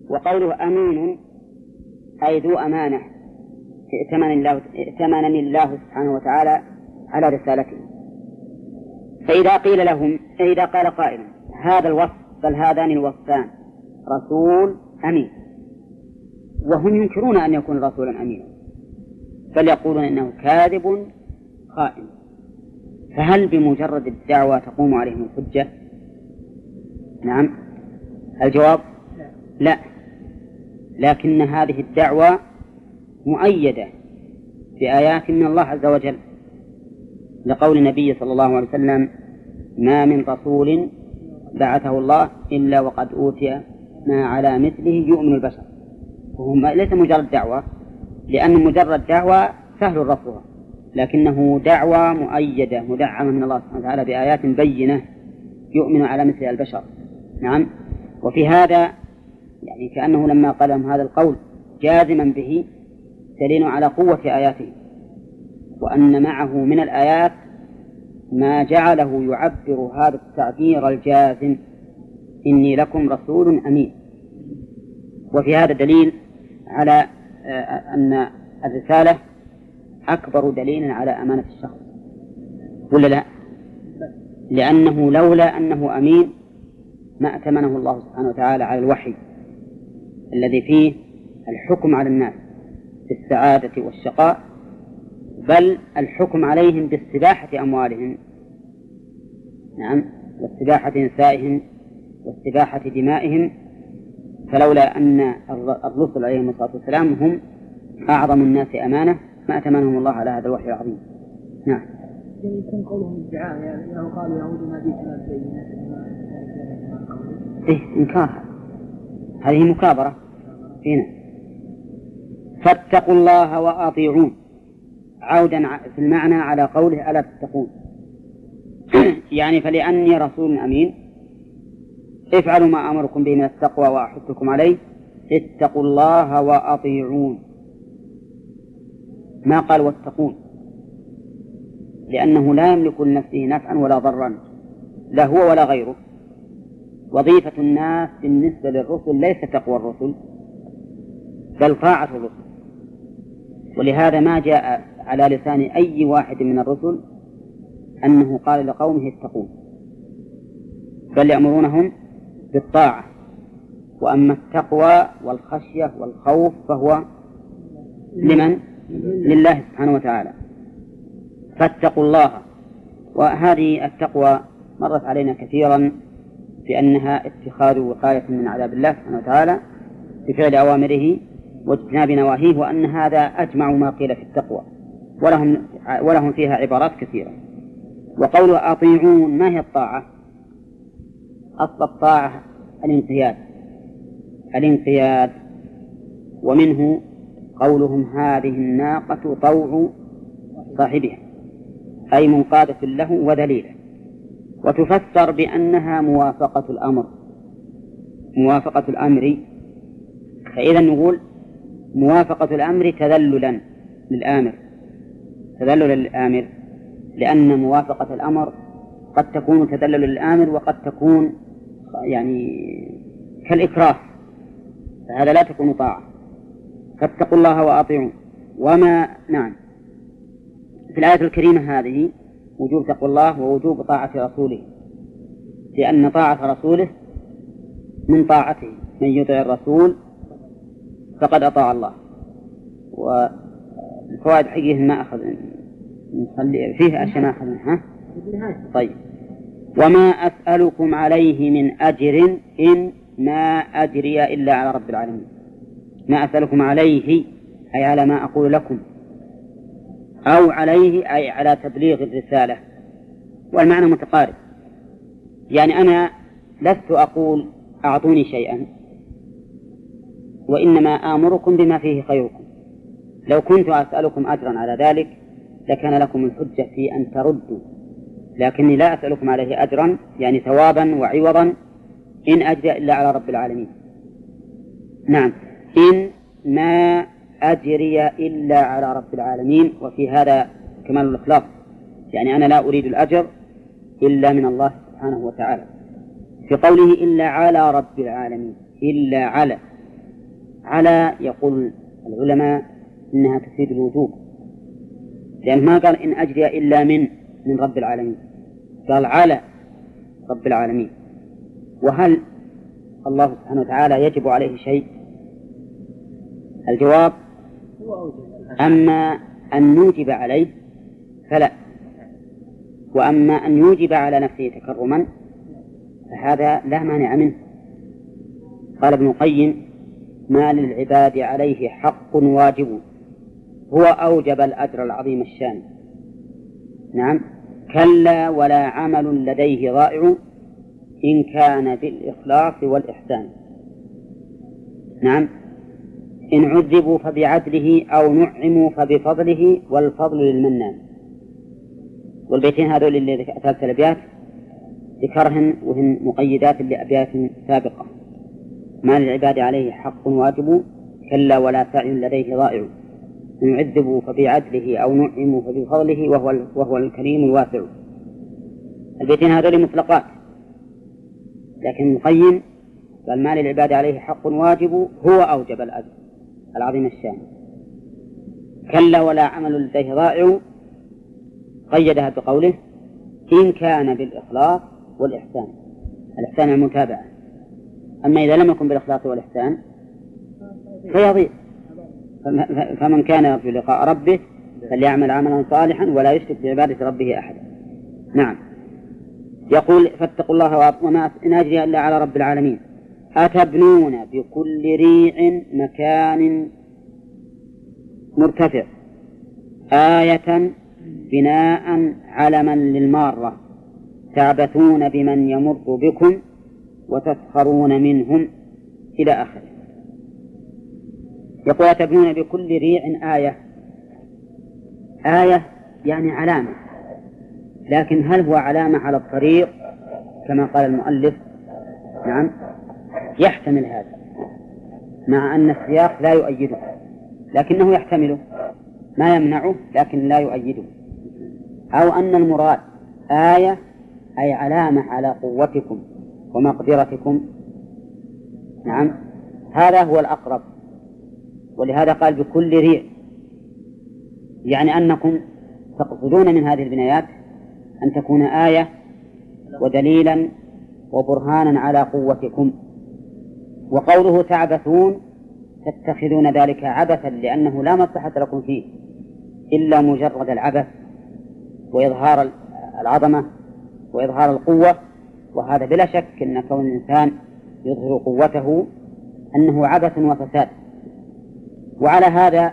وقوله أمين أي ذو أمانة ائتمنني الله سبحانه وتعالى على رسالته. فإذا قال قائل هذا الوصف بل هذان الوصفان رسول أمين، وهم ينكرون أن يكون رسولا أمينا بل يقولون إنه كاذب خائن، فهل بمجرد الدعوة تقوم عليهم الحجة؟ نعم. الجواب لا، لكن هذه الدعوة مؤيدة بآيات من الله عز وجل، لقول النبي صلى الله عليه وسلم ما من رسول بعثه الله إلا وقد أوتي ما على مثله يؤمن البشر. وهم ليس مجرد دعوة، لأن مجرد دعوة سهل رفضها، لكنه دعوة مؤيدة مدعمة من الله سبحانه وتعالى بآيات بينة يؤمن على مثل البشر. نعم. وفي هذا يعني كأنه لما قال لهم هذا القول جازما به دليل على قوة آياته، وأن معه من الآيات ما جعله يعبر هذا التعبير الجازم إني لكم رسول أمين. وفي هذا دليل على أن الرسالة أكبر دليل على أمانة الشخص، ولا لا؟ لأنه لولا أنه أمين ما أتمنه الله سبحانه وتعالى على الوحي الذي فيه الحكم على الناس بالسعادة والشقاء، بل الحكم عليهم باستباحة أموالهم، نعم، واستباحة نسائهم واستباحة دمائهم. فلولا أن الرسل عليهم الصلاة والسلام هم أعظم الناس أمانة ما أتمنهم الله على هذا الوحي العظيم. نعم. يكون قولهم ادعاء يعني قالوا يعود ما جئتنا بينات إنكارها، هذه مكابرة هنا. فاتقوا الله وأطيعون، عودا في المعنى على قوله ألا تتقون يعني فلأني رسول أمين افعلوا ما أمركم به من التقوى وأحثكم عليه، اتقوا الله وأطيعون، ما قال واتقون، لأنه لا يملك لنفسه نفعا ولا ضرا لا هو ولا غيره. وظيفة الناس بالنسبة للرسل ليس تقوى الرسل بل طاعة الرسل، ولهذا ما جاء على لسان أي واحد من الرسل أنه قال لقومه اتقون، بل يأمرونهم بالطاعة. وأما التقوى والخشية والخوف فهو لمن؟ لله سبحانه وتعالى. فاتقوا الله. وهذه التقوى مرت علينا كثيرا بأنها اتخاذ وقاية من عذاب الله سبحانه وتعالى بفعل أوامره واجتناب نواهيه، وأن هذا أجمع ما قيل في التقوى، ولهم فيها عبارات كثيرة. وقوله أطيعون، ما هي الطاعة؟ أصل الطاعة الانقياد، ومنه قولهم هذه الناقة طوع صاحبها أي منقادة له وذليلة. وتفسر بأنها موافقة الأمر، فإذا نقول موافقة الأمر تذللا للآمر، لأن موافقة الأمر قد تكون تذللا للآمر وقد تكون يعني كالإكراه، فهذا لا تكون طاعة. فاتقوا الله وأطيعون. نعم، في الآية الكريمة هذه وجوب تقوى الله ووجوب طاعة رسوله، لأن طاعة رسوله من طاعته، من يطع الرسول فقد أطاع الله. والفوائد حقيقة ما أخذ نخلي فيه أشياء ما أخذناها. طيب. وما أسألكم عليه من أجر إن ما أجري إلا على رب العالمين. ما أسألكم عليه أي على ما أقول لكم، أو عليه أي على تبليغ الرسالة، والمعنى متقارب. يعني أنا لست أقول أعطوني شيئا، وإنما آمركم بما فيه خيركم. لو كنت أسألكم أجرا على ذلك لكان لكم الحجة في أن تردوا، لكني لا أسألكم عليه أجرا يعني ثوابا وعوضا إن أجري إلا على رب العالمين. نعم، إن ما أجري إلا على رب العالمين، وفي هذا كمال الإخلاص، يعني أنا لا أريد الأجر إلا من الله سبحانه وتعالى. في قوله إلا على رب العالمين، إلا على على يقول العلماء إنها تفيد الوجوب، لأن ما قال إن أجري إلا من رب العالمين، قال على رب العالمين. وهل الله سبحانه وتعالى يجب عليه شيء؟ الجواب أما أن يوجب عليه فلا، وأما أن يوجب على نفسه تكرما فهذا لا مانع منه. قال ابن القيم: ما للعباد عليه حق واجب هو أوجب الأجر العظيم الشان. نعم، كلا ولا عمل لديه ضائع إن كان بالإخلاص والإحسان. نعم، إن عذبوا فبعدله أو نعموا فبفضله والفضل للمنان. والبيتين هذول اللي ثلاث الأبيات ذكرهن وهن مقيدات لأبيات سابقة: ما للعباد عليه حق واجب كلا ولا سعي لديه ضائع إن عذبوا فبعدله أو نعموا فبفضله وهو الكريم الواسع. البيتين هذول مطلقات، لكن القيم قال: ما للعباد عليه حق واجب هو أوجب الأجر العظيم الشان. كلا ولا عمل لديه ضائع قيدها بقوله: إن كان بالإخلاص والإحسان. الإحسان المتابعة، أما إذا لم يكن بالإخلاص والإحسان فيضيع. فمن كان يرجو لقاء ربه فليعمل عملا صالحا ولا يشرك بعبادة ربه أحدا. نعم، يقول: فاتقوا الله وما إن أجري إلا على رب العالمين. أتبنون بكل ريع مكان مرتفع آية بناء علما للمارة تعبثون بمن يمر بكم وتسخرون منهم إلى آخره. يقول: أتبنون بكل ريع آية. آية يعني علامة، لكن هل هو علامة على الطريق كما قال المؤلف؟ نعم، يحتمل هذا، مع أن السياق لا يؤيده، لكنه يحتمله، ما يمنعه لكن لا يؤيده. أو أن المراد آية أي علامة على قوتكم ومقدرتكم. نعم، هذا هو الأقرب، ولهذا قال بكل ريع، يعني أنكم تقصدون من هذه البنايات أن تكون آية ودليلا وبرهانا على قوتكم. وقوله تعبثون تتخذون ذلك عبثا، لأنه لا مصلحة لكم فيه إلا مجرد العبث وإظهار العظمة وإظهار القوة، وهذا بلا شك أن كون الإنسان يظهر قوته أنه عبث وفساد. وعلى هذا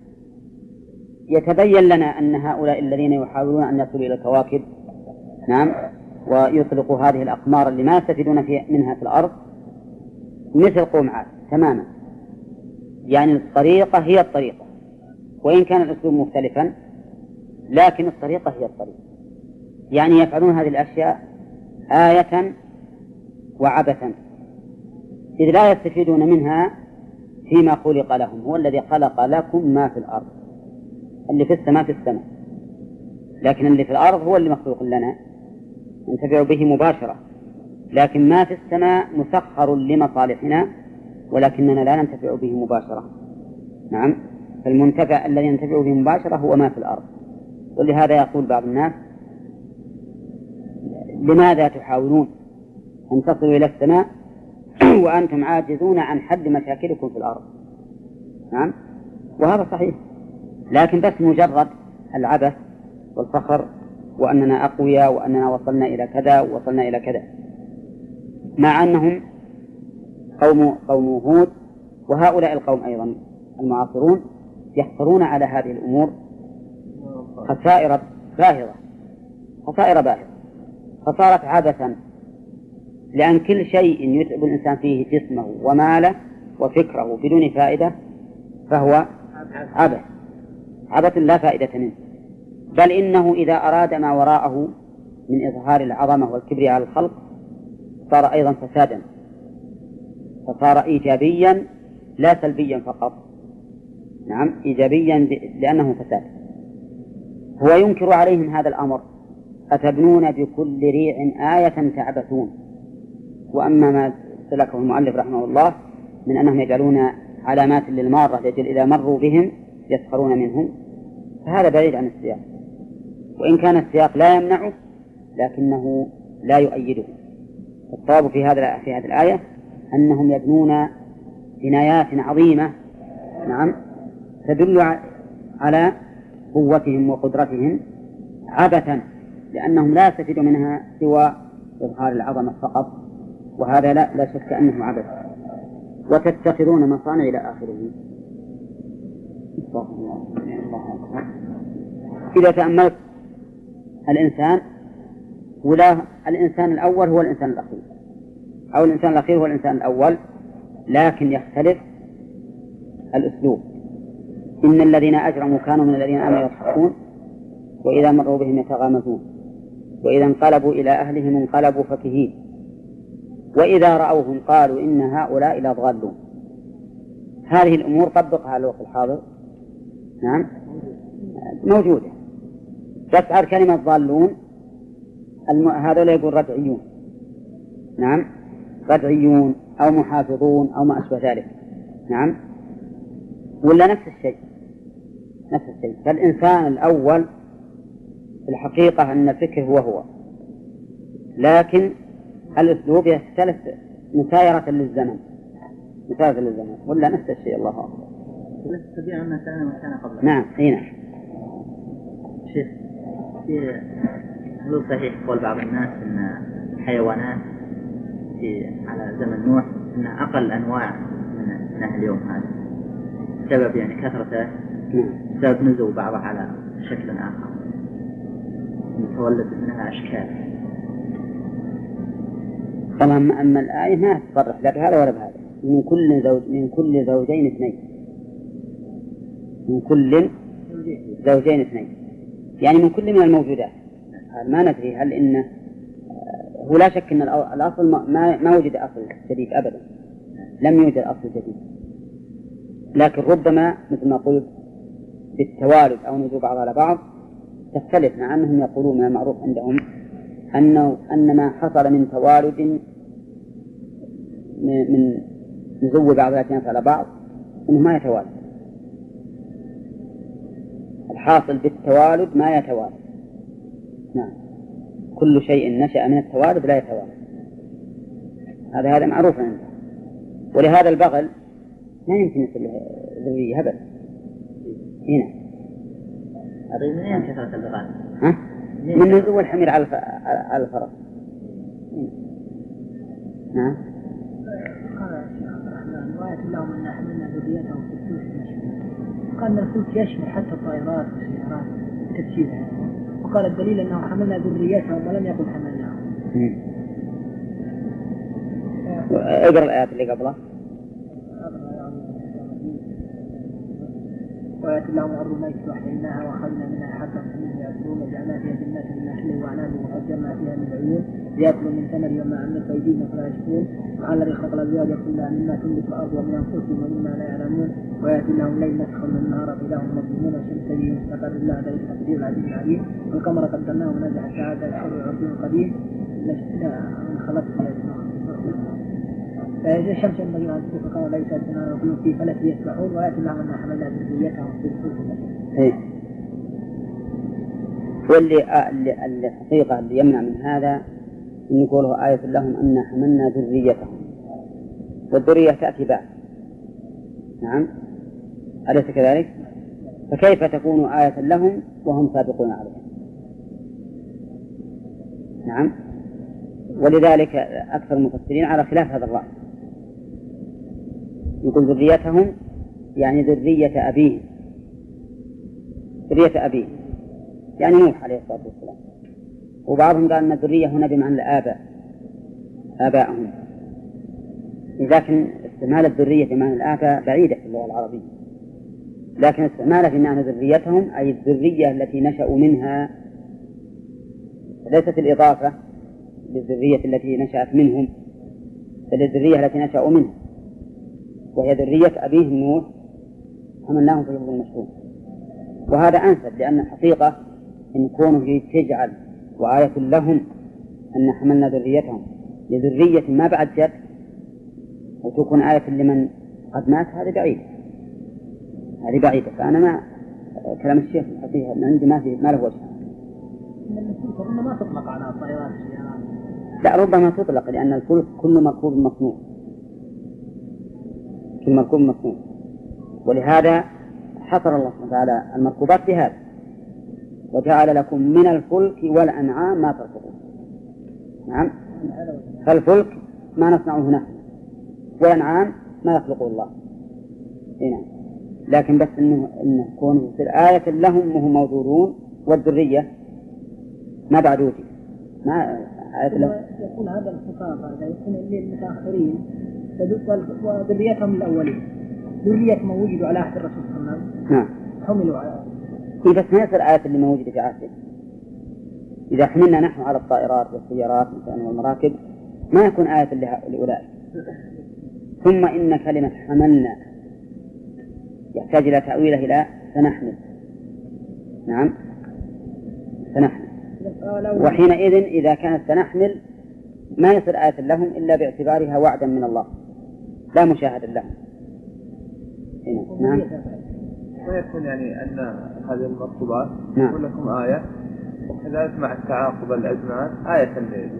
يتبين لنا أن هؤلاء الذين يحاولون أن يصلوا إلى الكواكب، نعم، ويطلقوا هذه الأقمار اللي ما يستفيدون منها في الأرض، مثل قوم عاد تماما. يعني الطريقة هي الطريقة، وإن كان الأسلوب مختلفا لكن الطريقة هي الطريقة. يعني يفعلون هذه الأشياء آية وعبثا، إذ لا يستفيدون منها فيما خلق لهم. هو الذي خلق لكم ما في الأرض، اللي في السماء في السماء، لكن اللي في الأرض هو اللي مخلوق لنا ننتفع به مباشرة، لكن ما في السماء مسخر لمصالحنا ولكننا لا ننتفع به مباشرة. نعم، فالمنتفع الذي ينتفع به مباشرة هو ما في الأرض. ولهذا يقول بعض الناس: لماذا تحاولون أن تصلوا إلى السماء وأنتم عاجزون عن حل مشاكلكم في الأرض؟ نعم، وهذا صحيح، لكن بس مجرد العبث والفخر وأننا أقوياء وأننا وصلنا إلى كذا ووصلنا إلى كذا، مع أنهم قوم هود وهؤلاء القوم أيضا المعاصرون يحصلون على هذه الأمور خسائر باهظة، فصارت عبثا، لأن كل شيء يتعب الإنسان فيه جسمه وماله وفكره بدون فائدة فهو عبث لا فائدة منه. بل إنه إذا أراد ما وراءه من إظهار العظمة والكبر على الخلق صار أيضا فسادا، فصار إيجابيا لا سلبيا فقط. نعم، إيجابيا لأنه فساد. هو ينكر عليهم هذا الأمر: أتبنون بكل ريع آية تعبثون. وأما ما سلكه المؤلف رحمه الله من أنهم يجعلون علامات للمارة لأجل إذا مروا بهم يسخرون منهم، فهذا بعيد عن السياق، وإن كان السياق لا يمنعه لكنه لا يؤيده. الصواب في هذه الآية أنهم يبنون بنايات عظيمة، نعم، تدل على قوتهم وقدرتهم عبثا، لأنهم لا يستفيدوا منها سوى إظهار العظمة فقط، وهذا لا شك أنه عبث. وتتخذون مصانع إلى آخره. إذا تأملت الإنسان ولا الإنسان الأول هو الإنسان الأخير، أو الإنسان الأخير هو الإنسان الأول، لكن يختلف الأسلوب. إن الذين أجرموا كانوا من الذين آمنوا يضحكون وإذا مروا بهم يتغامزون وإذا انقلبوا إلى أهلهم انقلبوا فكهين وإذا رأوهم قالوا إن هؤلاء لضالون. هذه الأمور طبقها على الوقت الحاضر، نعم، موجودة، بس على كلمة ضالون هذا يقول ردعيون، نعم، ردعيون أو محافظون أو ما أشبه ذلك، نعم، ولا نفس الشيء. فالإنسان الأول في الحقيقة أن الفكر هو، لكن الأسلوب يختلف مسايرة للزمن، ولا نفس الشيء. الله أكبر. لا تستطيع أن كان قبله. نعم، هنا شيخ، هل صحيح قول بعض الناس أن الحيوانات على زمن نوح أن أقل أنواع من اليوم هذا سبب يعني كثرته، سبب نزول بعضها على شكل آخر يتولد منها أشكال. طبعا أما الآية ما تصرح لا بهذا ولا بهذا. من كل زوجين اثنين، يعني من كل من الموجودات. ما ندري هل إنه هو لا شك أن الأصل ما وجد أصل جديد أبدا، لم يوجد أصل جديد، لكن ربما مثل ما قلت بالتوالد أو نزول بعض على بعض تختلف، مع أنهم يقولون من المعروف عندهم أن ما حصل من توالد من نزول بعض الأجناس على بعض أنه ما يتوالد. الحاصل بالتوالد ما يتوالد، نعم، كل شيء نشأ من التوالد لا يتوالد، هذا معروف عنده. ولهذا البغل ما يمكن يصير ذرية أبدا. هنا هذه منين كثرة البغال؟ من نزول الحمير على الفرس. نعم. قال الشيخ عبد الرحمن رواية اللهم أن حملنا ذريتهم في الفلك المشحون، قال أن الفلك يشمل حتى الطائرات والسيارات تفسيرها، وقال الدليل أنه حملنا ذريتهم ولم يقل حملناهم. اقرأ الآيات اللي قبلها. وآيات اللهم أرض الميت وحييناها وأخذنا منها حبا فمنه يأكلون وجعلنا فيها جنات من نخل وأعناب وفجرنا فيها من عيون ليأكلوا من ثمر وما عملت أيديهم فلا يشكرون وعلى الذي خلق الأزواج كلها مما تنبت الأرض ومن أنفسهم ومما لا يعلمون وآيات اللهم الليل نسخر من النهار فإذا هم مظلمون والشمس تجري مستقر الله ذلك التقدير العزيز العليم والقمر قدرناه ونزع الساعة الحر عرض قديم من خلقت فإذا الشمس ينبغي أن تكون كما ليس السماء وكل في فلك يسبحون وآيات اللهم أن حملنا ذريتهم في الفلك. واللي الحقيقة اللي يمنع من هذا أن يقوله آية لهم أن حملنا ذريتهم، والذرية تأتي بعد، نعم، أليس كذلك؟ فكيف تكون آية لهم وهم سابقون عليها؟ نعم. ولذلك أكثر المفسرين على خلاف هذا الرأي، يقول ذريتهم يعني ذرية أبيه يعني نوح عليه الصلاة والسلام، وبعضهم قال أن الذرية هنا بمعنى الآباء، آباءهم، لكن استعمال الذرية بمعنى الآباء بعيدة في اللغة العربية، لكن استعمالها في معنى ذريتهم أي الذرية التي نشأوا منها، ليست الإضافة للذرية التي نشأت منهم، بل الذرية التي نشأوا منها، وهي ذرية أبيه نوح حملناهم في الفلك المشحون. وهذا أنسب، لأن الحقيقة إن كونه تجعل وآية لهم أن حملنا ذريتهم لذرية ما بعد جد، وتكون آية لمن قد مات هذه بعيدة، هذه بعيدة. فأنا ما كلام الشيخ الحقيقة من عندي ما له وجه. الفلك ما تطلق على الطائرات السيارات. لا، ربما تطلق، لأن الفلك كل مركوب مصنوع، كل مركوب مصنوع، ولهذا حصر الله سبحانه وتعالى المركوبات بهذا: وجعل لكم من الفلك والأنعام ما تركبون. نعم، فالفلك ما نصنعه نحن، والأنعام ما يخلقه الله. نعم، لكن بس إنه كونه يصير آية لهم وهم موجودون، والذرية ما بعد وجد، ما آية لهم. يكون هذا الخطاب هذا يكون للمتأخرين وذريتهم الأولين، ذرية ما وجدوا على عهد الرسول صلى الله عليه وسلم. نعم، حملوا على بس ما يصير آية اللي ما وجد في عهده. إذا حملنا نحن على الطائرات والسيارات والمراكب ما يكون آية لأولئك. ثم إن كلمة حملنا يحتاج إلى تأويله إلى سنحمل. نعم، سنحمل. وحينئذ إذا كانت سنحمل ما يصير آية لهم إلا باعتبارها وعدا من الله لا مشاهدا لهم. نعم، ويكون يعني أن هذه المركوبات تكون لكم آية، وكذلك مع التعاقب الأزمان آية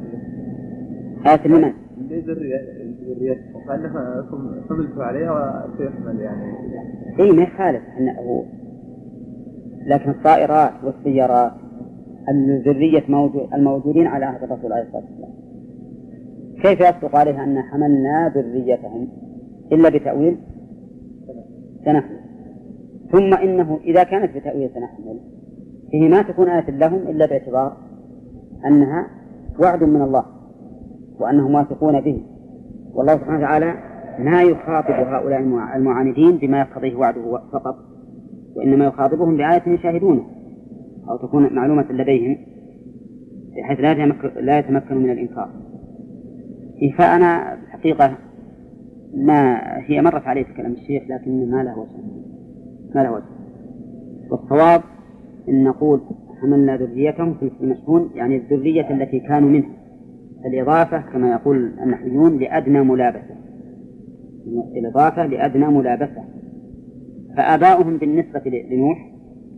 لمن؟ لذريتكم، فأنكم حملتوا عليها وسيحمل يعني. إيه، ما يخالف أنه، لكن الطائرات والسيارات الذرية الموجودين على عهد الرسول عليه الصلاة والسلام كيف يصدق عليها أن حملنا ذريتهم إلا بتأويل سنحمل؟ ثم إنه إذا كانت بتأويل سنحمل فيه ما تكون آية لهم إلا باعتبار أنها وعد من الله وأنهم واثقون به، والله سبحانه وتعالى ما يخاطب هؤلاء المعاندين بما يقتضيه وعده فقط، وإنما يخاطبهم بآية يشاهدونه أو تكون معلومة لديهم بحيث لا يتمكنوا من الإنكار. فأنا الحقيقة ما هي مرت عليه كلام الشيخ، لكن ما له وجه. والصواب أن نقول حملنا ذريتهم في المشحون، يعني الذرية التي كانوا منها، الإضافة كما يقول النحويون لأدنى ملابسة، الإضافة لأدنى ملابسة. فآباؤهم بالنسبة لنوح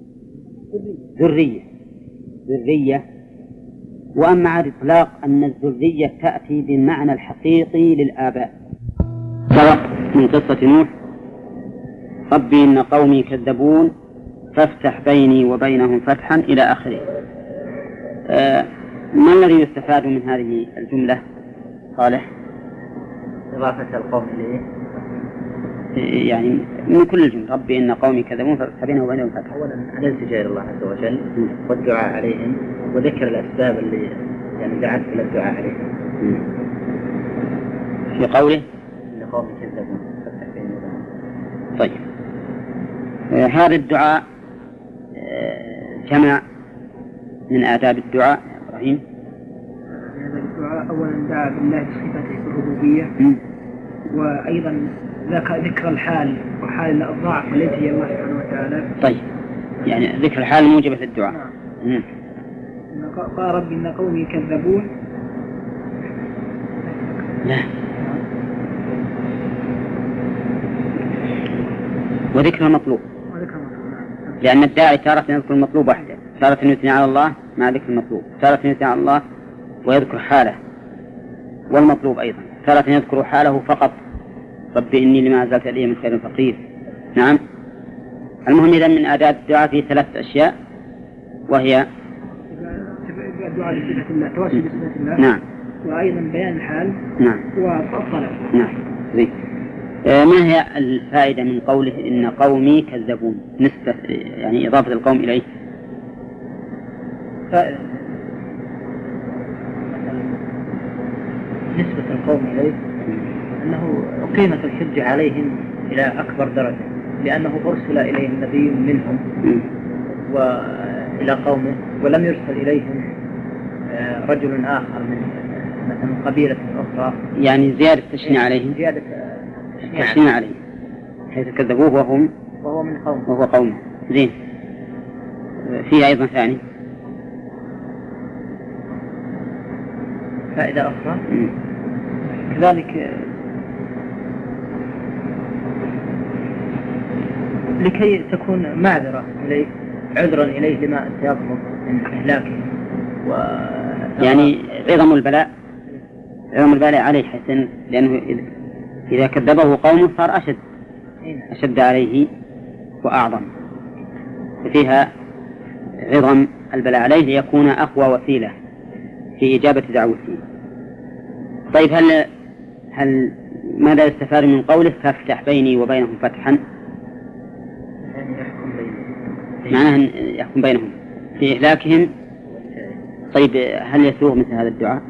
ذرية، وأما على الإطلاق أن الذرية تأتي بالمعنى الحقيقي للآباء. سبق من قصة نوح: ربي إن قومي كذبون فافتح بيني وبينهم فتحا إلى آخره. ما الذي يستفاد من هذه الجملة صالح؟ إضافة القوم إليه يعني من كل الجملة: ربي إن قومي كذبون فافتح بيني وبينهم فتحا. أولا الالتجاء إلى الله عز وجل والدعاء عليهم وذكر الأسباب اللي يعني دعت إلى الدعاء عليهم. في قوله إن قومي كذبون فافتح بيني وبينهم. طيب، هذا الدعاء جمع من آداب الدعاء إبراهيم. هذا الدعاء أولا دعا بالله بصفته الربوبية، وأيضا ذكر الحال وحال الضعف التي هي الله سبحانه وتعالى. طيب، يعني ذكر الحال موجبة للدعاء. نعم. قال ربي إن قومي كذبون. لا، وذكر المطلوب، لأن الداعي تارة يذكر المطلوب وحده، تارة يثني على الله مع ذكر المطلوب، تارة يثني على الله ويذكر حاله والمطلوب أيضا، تارة يذكر حاله فقط: ربي إني لما أزلت إلي من خير فقير. نعم. المهم إذن من آداب الدعاء في 3 أشياء، وهي الدعاء بصفة الله، توسل بصفة الله. نعم. وأيضا بيان الحال. نعم. والطلب. نعم. زين. ما هي الفائدة من قوله إن قومي كذبون، نسبة يعني إضافة القوم إليه؟ نسبة القوم إليه أنه أقيمت الحجة عليهم إلى أكبر درجة، لأنه أرسل إليهم نبي منهم وإلى قومه، ولم يرسل إليهم رجل آخر من مثلا قبيلة أخرى، يعني زيادة تشنيع عليهم، زيادة تشنيع عليهم حيث كذبوه وهو من قومه وهو قومه. زين. فيه أيضا ثاني فائدة أخرى كذلك لكي تكون معذرة إليه، عذرا إليه لما سيطلب من إهلاكه يعني عظم البلاء عليه حسن، لأنه إذا كذبه قومه صار أشد عليه وأعظم، ففيها عظم البلاء عليه ليكون أقوى وسيلة في إجابة دعوته. طيب هل ماذا يستفاد من قوله فافتح بيني وبينهم فتحا؟ معناه أن يحكم بينهم في إهلاكهم. طيب هل يسوغ مثل هذا الدعاء؟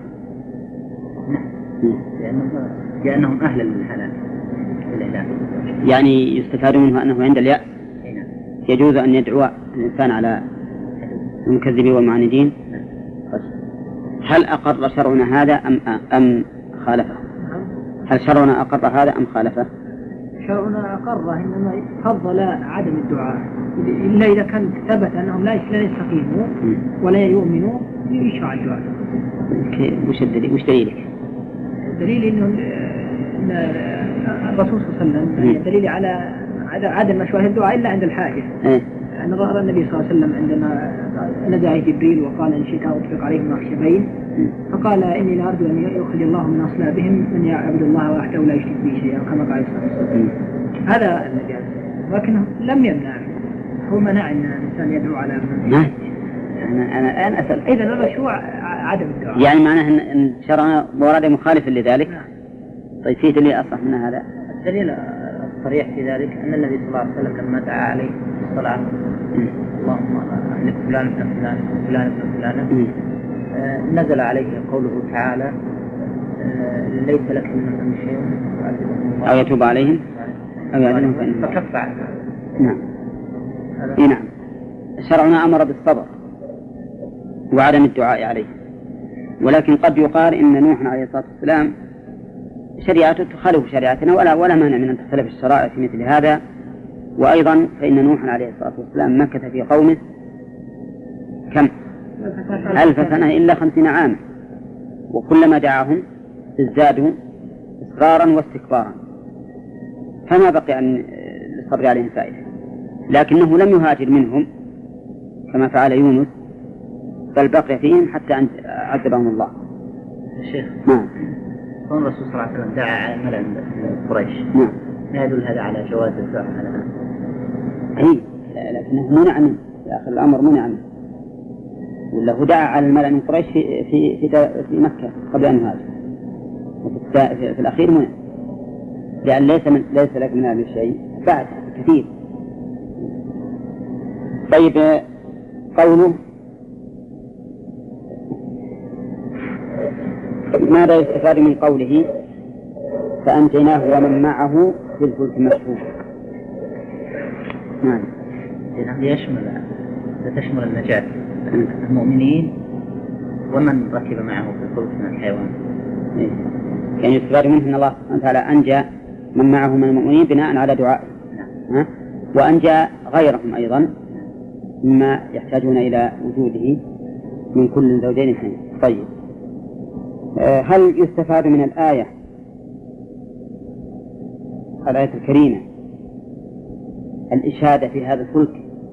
لأنهم أهل الحلال والإهلاك. يعني يستفاد منه أنه عند اليأس يجوز أن يدعو الإنسان على المكذبين والمعاندين. هل أقر شرعنا هذا أم خالفه؟ هل شرعنا أقر هذا أم خالفه؟ شرعنا أقره، إنما فضل عدم الدعاء إلا إذا كان ثبت أنهم لا يستقيموا ولا يؤمنوا يشرع الدعاء. وش دليلك؟ الدليل إنه الرسول صلى الله عليه وسلم دليل على عدم مشروعية الدعاء إلا عند الحاجة. أن رأى النبي صلى الله عليه وسلم عندما نزع جبريل وقال إن شئت أطلق عليهم أخشبين، فقال إني لا أرجو أن يخرج الله من أصلابهم من يعبد الله وحده لا يشرك به شيئا، كما قال صلى الله عليه وسلم. هذا الذي ولكنه لم يمنع، هو منع أن الإنسان يدعو على من. أنا الآن أسأل، إذا المشروع عدم الدعاء، يعني معناه أن شرعنا ورد مخالف لذلك. طيب فيه دليل أصح من هذا؟ الدليل الصريح في ذلك أن النبي صلى الله عليه وسلم لما دعا عليه الصلاة اللهم أهلك فلان ابن فلان فلان ابن فلان، نزل عليه قوله تعالى ليس لك من شيء أو يتوب عليهم أو يعذبهم فكف عنه. نعم. نعم. شرعنا أمر بالصبر وعدم الدعاء عليه، ولكن قد يقال إن نوح عليه الصلاة والسلام شريعته تخالف شريعتنا ولا مانع من أن تختلف الشرائع في مثل هذا. وأيضا فإن نوح عليه الصلاة والسلام مكث في قومه كم 1000 سنة إلا 50 عاما، وكلما دعاهم ازدادوا إصرارا واستكبارا، فما بقي أن للصبر عليهم فائدة. لكنه لم يهاجر منهم كما فعل يونس، بل بقي فيهم حتى أن عذبهم الله. الشيخ نعم. كون الرسول صلى الله عليه وسلم دعا على ملأ من قريش، نعم، ما يدل هذا على جواز الدعاء على هذا؟ أي لكنه منع منه في آخر الأمر، منع منه، ولا هو دعا على الملأ من قريش في مكة قبل أن يهاجر، في الأخير منع، لأن ليس لك من هذا الشيء بعد كثير. طيب قوله ماذا يستفاد من قوله فأنجيناه ومن معه في الفلك المشحون؟ نعم. تشمل النجاة المؤمنين ومن ركب معه في الفلك من الحيوان. يعني يستفاد منه أن الله سبحانه وتعالى أنجى من معه من المؤمنين بناء على دعائه، وأنجى غيرهم أيضا مما يحتاجون إلى وجوده من كل زوجين اثنين. طيب هل يستفاد من الآية الكريمة الإشادة في هذا الفلك؟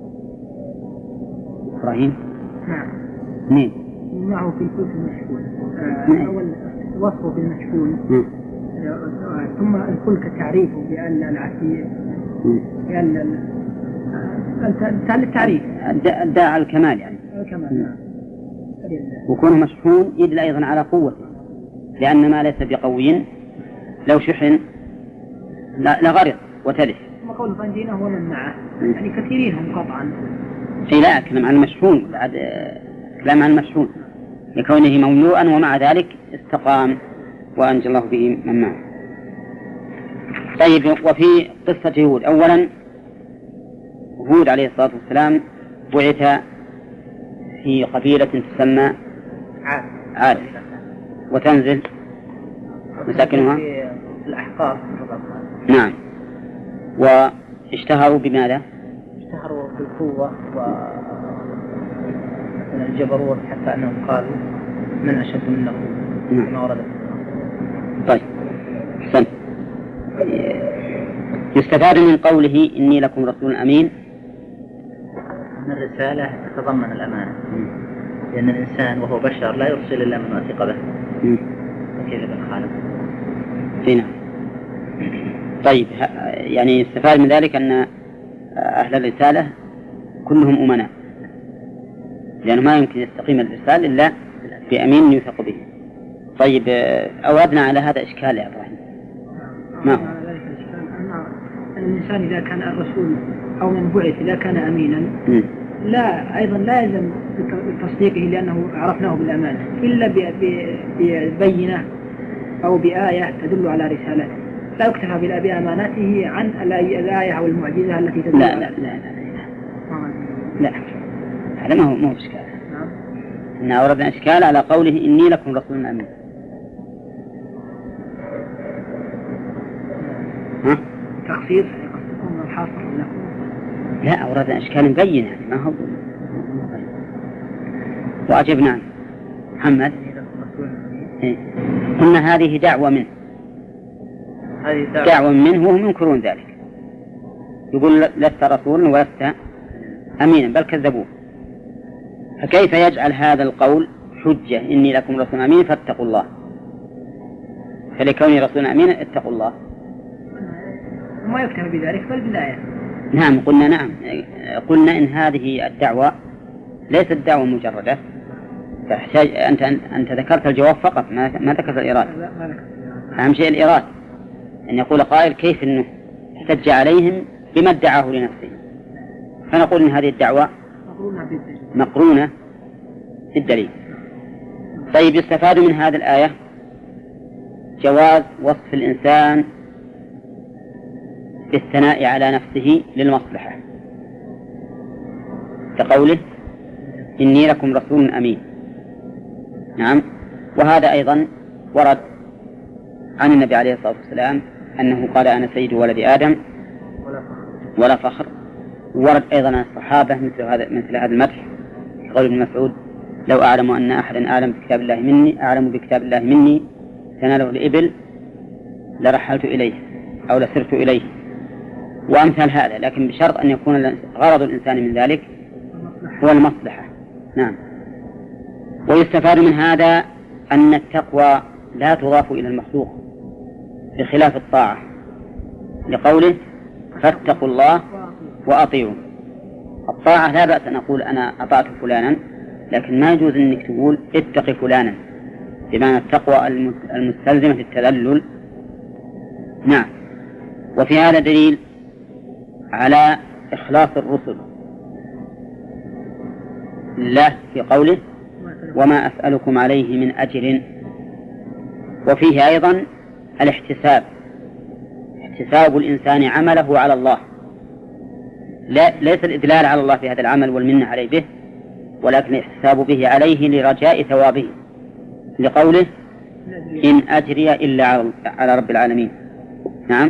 إبراهيم؟ نعم. معه في الفلك المشحون. أول وصفه بالمشحون، ثم الفلك تعريفه بأن العتيق، بأن التعريف الداعي على الكمال، يعني الكمال. نعم. وكونه مشحون يدل أيضا على قوته، لأن ما ليس بقوي لو شحن لغرق وتلف. ثم قوله فأنجيناه ومن معه، يعني كثيرين هم قطعا. لا، كلام عن المشحون، بعد كلام عن المشحون لكونه مملوءا ومع ذلك استقام وأنجى الله به من معه. طيب وفي قصة هود، أولا هود عليه الصلاة والسلام بعث في قبيلة تسمى عاد، وتنزل مساكنها في الأحقاف. نعم. واشتهروا بماذا؟ اشتهروا بالقوة والجبروت، حتى أنهم قالوا من أشد منه كما ورد. طيب حسن. يستفاد من قوله إني لكم رسول أمين أن الرسالة تتضمن الأمانة، لأن الإنسان وهو بشر لا يرسل إلا من وثق به، وكيف بالخالق. هنا طيب، يعني يستفاد من ذلك أن أهل الرسالة كلهم أمناء، لأنه ما يمكن يستقيم الرسالة إلا بأمين يوثق به. طيب، أوردنا على هذا إشكال يا إبراهيم. ما هو؟ الإنسان إذا كان الرسول أو من بعث إذا كان أمينا لا أيضا لا يلزم بتصديقه لأنه عرفناه بالأمانة إلا ببينة أو بآية تدل على رسالته، لا يكتفى بأمانته عن الآية أو المعجزة التي تدل لا لا لا لا هذا ما هو إشكال. إن أوردنا إشكال على قوله إني لكم رسول أمين. ها؟ تخصيص يقصدكم الحاصر لكم. لا، أوردنا إشكال مبين يعني ما هو. وأجبنا عنه. محمد قلنا هذه دعوة منه، دعوة منه وهم ينكرون ذلك، يقول لست رسولا ولست أمينا بل كذبوه، فكيف يجعل هذا القول حجة إني لكم رسول أمين فاتقوا الله، فلكوني رسول أمين اتقوا الله. وما يكتفى بذلك بل بالآية. نعم قلنا نعم، قلنا إن هذه الدعوة ليست دعوة مجردة، تحتاج أنت ذكرت الجواب فقط ما ذكرت الإرادة. أهم شيء الإرادة، أن يقول قائل كيف أنه احتج عليهم بما ادعاه لنفسه، فنقول إن هذه الدعوة مقرونة بالدليل. طيب، يستفاد من هذه الآية جواز وصف الإنسان بالثناء على نفسه للمصلحة، كقوله إني لكم رسول أمين. نعم، وهذا أيضا ورد عن النبي عليه الصلاة والسلام أنه قال أنا سيد ولد آدم ولا فخر. ورد أيضا عن الصحابة مثل هذا المدح، قول ابن مسعود لو أعلم أن أحدا أعلم بكتاب الله مني أعلم بكتاب الله مني تناله الإبل لرحلت إليه أو لسرت إليه، وأمثال هذا، لكن بشرط أن يكون غرض الإنسان من ذلك هو المصلحة. نعم. ويستفاد من هذا أن التقوى لا تضاف إلى المخلوق بخلاف الطاعة، لقوله فاتقوا الله وأطيعوا. الطاعة لا بأس أن أقول أنا أطعت فلانا، لكن ما يجوز أنك تقول اتق فلانا، بمعنى التقوى المستلزمة التذلل. نعم. وفي هذا دليل على إخلاص الرسل له في قوله وما أسألكم عليه من أجر. وفيه أيضا الاحتساب، احتساب الإنسان عمله على الله، ليس الإدلال على الله في هذا العمل والمنة عليه به، ولكن الاحتساب به عليه لرجاء ثوابه، لقوله إن أجري إلا على رب العالمين. نعم.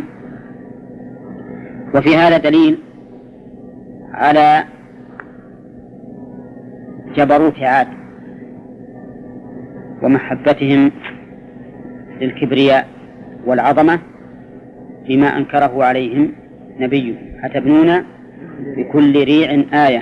وفي هذا دليل على جبروت عاد ومحبتهم للكبرياء والعظمة بما أنكره عليهم نبيه أتبنون بكل ريع آية.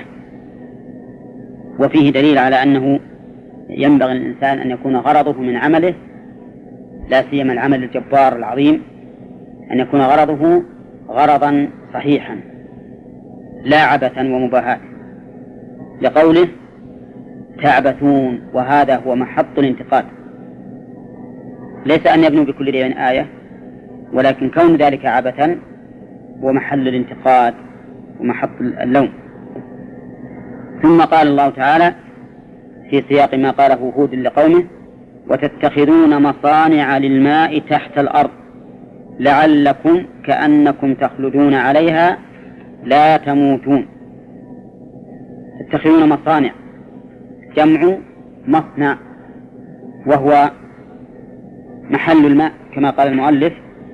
وفيه دليل على أنه ينبغي الإنسان أن يكون غرضه من عمله، لا سيما العمل الجبار العظيم، أن يكون غرضه غرضا صحيحا لا عبثا ومباهاة، لقوله تعبثون، وهذا هو محط الانتقاد، ليس أن يبنوا بكل ريع آية، ولكن كون ذلك عبثا هو محل الانتقاد ومحط اللوم. ثم قال الله تعالى في سياق ما قاله هود لقومه وتتخذون مصانع للماء تحت الأرض لعلكم كأنكم تخلدون عليها لا تموتون. تتخذون مصانع جمع مصنع، وهو محل الماء كما قال المؤلف.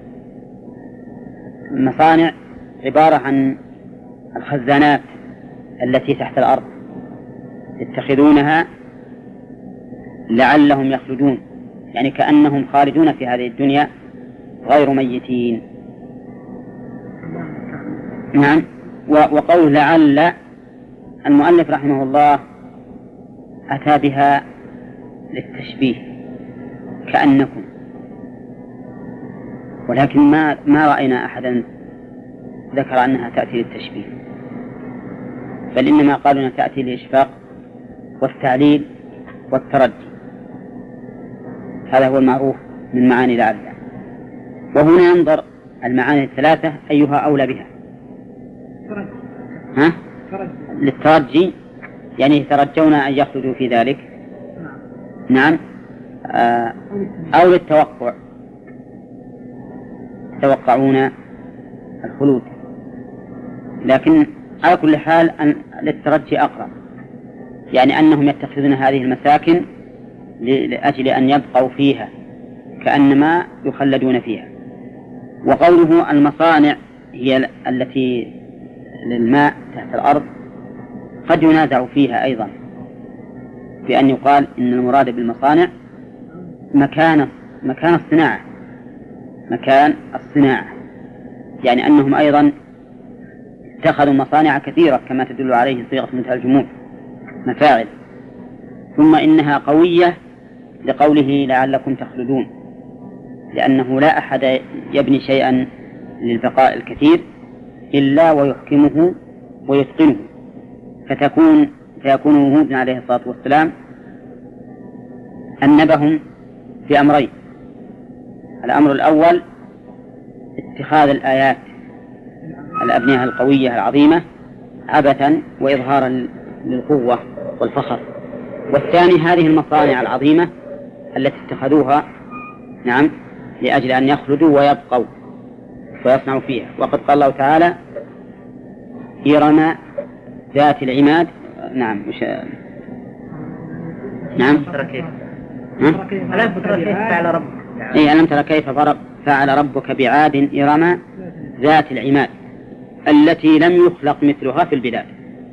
المصانع عبارة عن الخزانات التي تحت الأرض، يتخذونها لعلهم يخلدون، يعني كأنهم خالدون في هذه الدنيا غير ميتين. نعم. وقول لعل المؤلف رحمه الله أتى بها للتشبيه كأنكم، ولكن ما رأينا أحدا ذكر أنها تأتي للتشبيه، بل إنما قالوا أنها تأتي للإشفاق والتعليل والترجي. هذا هو المعروف من معاني لعل. وهنا ينظر المعاني الثلاثة أيها أولى بها. للترجي يعني يترجون أن يخلدوا في ذلك. نعم. أو للتوقع، يتوقعون الخلود، لكن على كل حال للترجي أقرب، يعني أنهم يتخذون هذه المساكن لأجل أن يبقوا فيها كأنما يخلدون فيها. وقوله المصانع هي التي للماء تحت الأرض قد ينازع فيها أيضا، بأن يقال إن المراد بالمصانع مكان الصناعة، مكان الصناعة، يعني أنهم أيضا اتخذوا مصانع كثيرة كما تدل عليه صيغة منتهى الجموع، مفاعل. ثم إنها قوية لقوله لعلكم تخلدون، لأنه لا أحد يبني شيئا للبقاء الكثير إلا ويحكمه ويتقنه، فيكون هود عليه الصلاة والسلام أنبهم في أمرين: الأمر الأول اتخاذ الآيات الأبنية القوية العظيمة عبثا وإظهارا للقوة والفخر، والثاني هذه المصانع العظيمة التي اتخذوها نعم لأجل أن يخلدوا ويبقوا ويصنعوا فيها. وقد قال الله تعالى إرم ذات العماد. نعم نعم. ألم ترى كيف فعل ربك بعاد إرم ذات العماد التي لم يخلق مثلها في البلاد.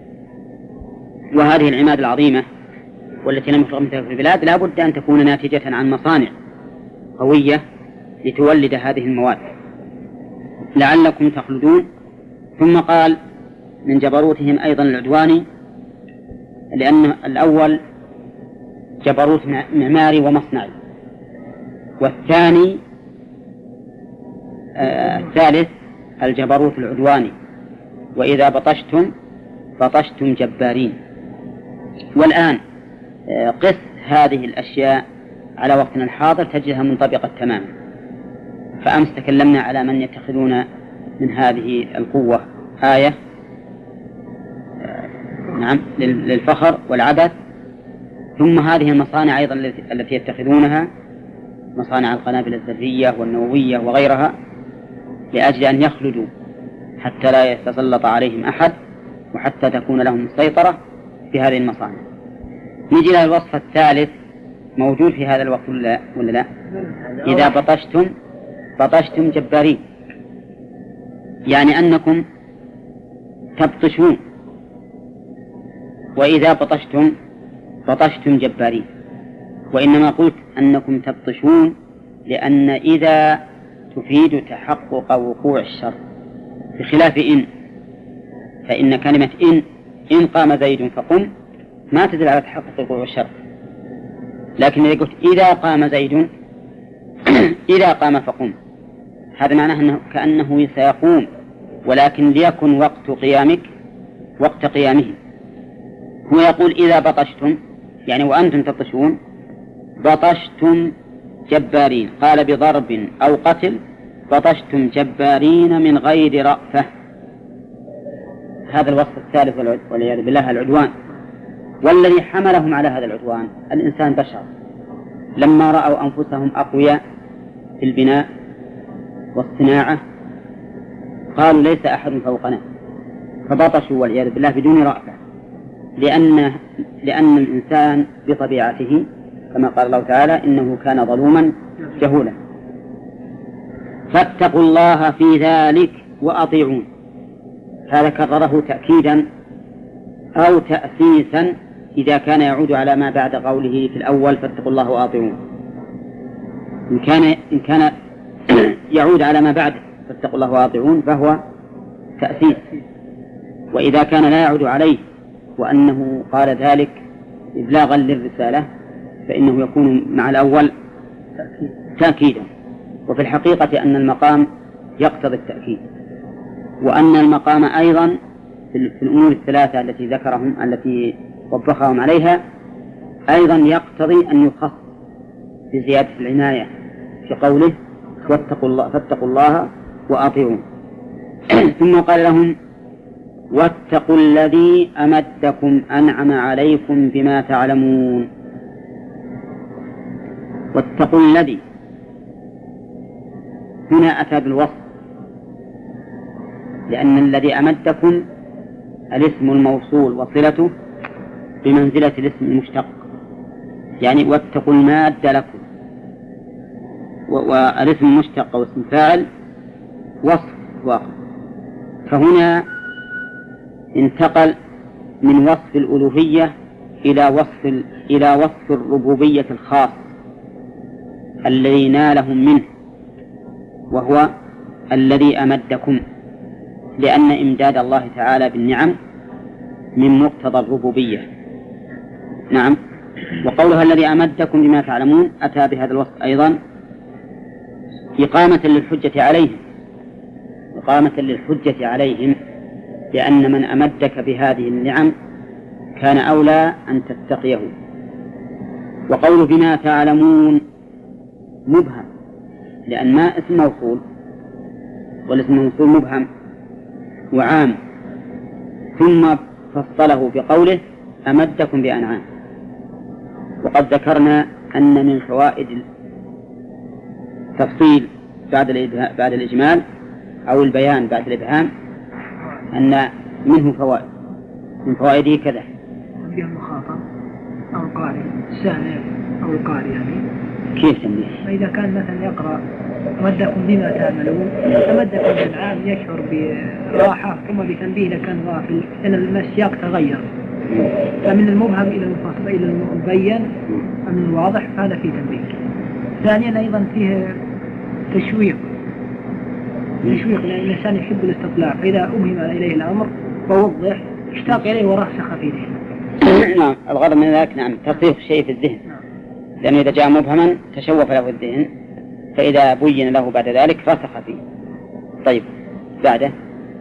وهذه العماد العظيمة والتي لم يخلق مثلها في البلاد لا بد أن تكون ناتجة عن مصانع قوية لتولد هذه المواد. لعلكم تخلدون. ثم قال من جبروتهم أيضا العدواني، لأن الأول جبروت معماري ومصنعي، والثاني الثالث الجبروت العدواني، وإذا بطشتم جبارين. والآن قس هذه الأشياء على وقتنا الحاضر تجدها منطبقة تماما. فأمس تكلمنا على من يتخذون من هذه القوة آية نعم للفخر والعبث، ثم هذه المصانع أيضا التي يتخذونها مصانع القنابل الذرية والنووية وغيرها لأجل أن يخلدوا حتى لا يتسلط عليهم أحد وحتى تكون لهم السيطرة في هذه المصانع. نجي إلى الوصف الثالث موجود في هذا الوقت ولا لا؟ إذا بطشتم جبارين، يعني أنكم تبطشون، وإذا بطشتم جبارين. وإنما قلت أنكم تبطشون لأن إذا تفيد تحقق وقوع الشر، بخلاف فإن كلمة إن قام زيد فقم ما تدل على تحقق وقوع الشر، لكن إذا قلت إذا قام زيد إذا قام فقم، هذا معناه أنه كأنه سيقوم، ولكن ليكن وقت قيامه. هو يقول إذا بطشتم يعني وأنتم تبطشون بطشتم جبارين، قال بضرب أو قتل بطشتم جبارين من غير رأفة. هذا الوصف الثالث والعياذ بالله العدوان. والذي حملهم على هذا العدوان الإنسان بشر، لما رأوا أنفسهم أقوياء في البناء والصناعة قالوا ليس أحد فوقنا، فبطشوا والعياذ بالله بدون رأفة، لأن الإنسان بطبيعته كما قال الله تعالى إنه كان ظلوما جهولا. فاتقوا الله في ذلك وأطيعون، هذا كرره تأكيدا أو تأسيسا إذا كان يعود على ما بعد قوله في الأول فاتقوا الله وأطيعون. إن كان يعود على ما بعد فاتقوا الله وأطيعون فهو تأسيس، وإذا كان لا يعود عليه وأنه قال ذلك إبلاغا للرسالة فإنه يكون مع الأول تأكيدا. وفي الحقيقة أن المقام يقتضي التأكيد، وأن المقام أيضا في الأمور الثلاثة التي وبخهم عليها أيضا يقتضي أن يخص بزيادة العناية في قوله فاتقوا الله وأطيعون. ثم قال لهم واتقوا الذي أمدكم أنعم عليكم بما تعلمون. واتقوا الذي هنا أتى بالوصف، لأن الذي أمدكم الاسم الموصول وصلته بمنزلة الاسم المشتق، يعني واتقوا الماد لكم، والاسم المشتق واسم فاعل وصف واقع. فهنا انتقل من وصف الألوهية إلى وصف الربوبية الخاص الذي نالهم منه، وهو الذي أمدكم، لأن إمداد الله تعالى بالنعم من مقتضى الربوبية. نعم. وقولها الذي أمدكم بما تعلمون أتى بهذا الوصف أيضا إقامة للحجة عليهم، لأن من أمدك بهذه النعم كان أولى أن تتقيه. وقول بما تعلمون مبهم، لأن ما اسم موصول، والاسم الموصول مبهم وعام، ثم فصله بقوله أمدكم بأنعام. وقد ذكرنا أن من فوائد التفصيل بعد الإجمال أو البيان بعد الإبهام أن منه فوائد، من فوائده كذا: فيه المخاطب أو القارئ، السامع أو القارئ. يعني كيف تنبيه؟ فإذا كان مثلا يقرأ أمدكم بما تعملون، أمدكم بالعام يشعر براحة، ثم بتنبيه إذا كان غافل أن السياق تغير، فمن المبهم إلى المفصل إلى المبين من الواضح، فهذا فيه تنبيه. ثانيا أيضا فيه تشويق، لأن الإنسان يحب الاستطلاع، فإذا أبهم إليه الأمر ووضح اشتاق إليه ورسخ في ذهنه. نعم، الغرض من ذلك نعم ترسيخ شيء في الذهن، لأنه إذا جاء مبهما تشوف له الذهن، فإذا بين له بعد ذلك رسخ فيه. طيب بعده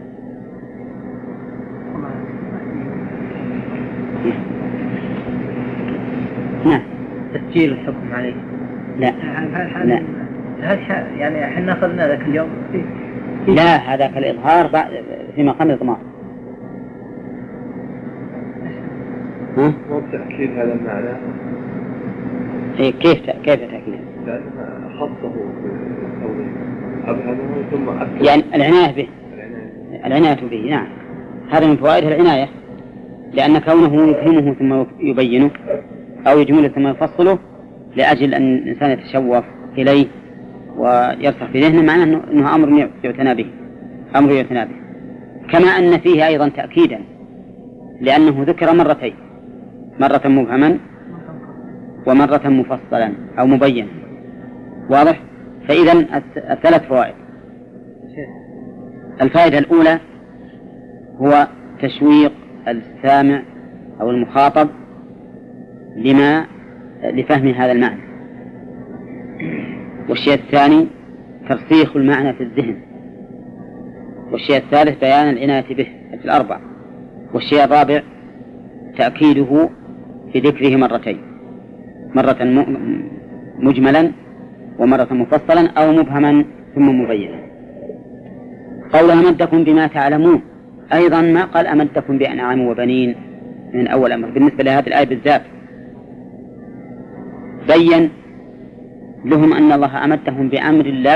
نعم تسجيل الحكم عليه. لا لا يعني احنا أخذنا ذاك اليوم لا، هذاك الإظهار في مقام الإضمار. مو بتأكيد هذا المعنى. كيف تأكيد؟ لأن خصه بالتوضيح أبهمه ثم أكد، يعني العناية به. نعم، هذا من فوائد العناية، لأن كونه يفهمه ثم يبينه أو يجمله ثم يفصله لأجل أن الإنسان يتشوف إليه ويرسخ في ذهنه، معناه أنه أمر يعتنى به، كما أن فيه أيضا تأكيدا، لأنه ذكر مرتين، مرة مبهما ومرة مفصلا أو مبينا. واضح؟ فإذا الثلاث فوائد. الفائدة الأولى هو تشويق السامع أو المخاطب لفهم هذا المعنى. والشيء الثاني ترسيخ المعنى في الذهن. والشيء الثالث بيان العناية به في الأربع. والشيء الرابع تأكيده بذكره مرتين، مرة مجملا ومرة مفصلا أو مبهما ثم مبينا. قول أمدكم بما تعلمون أيضا ما قال أمدكم بأنعام وبنين من أول أمر. بالنسبة لهذه الآية بالذات بين لهم أن الله أمدهم بأمر لا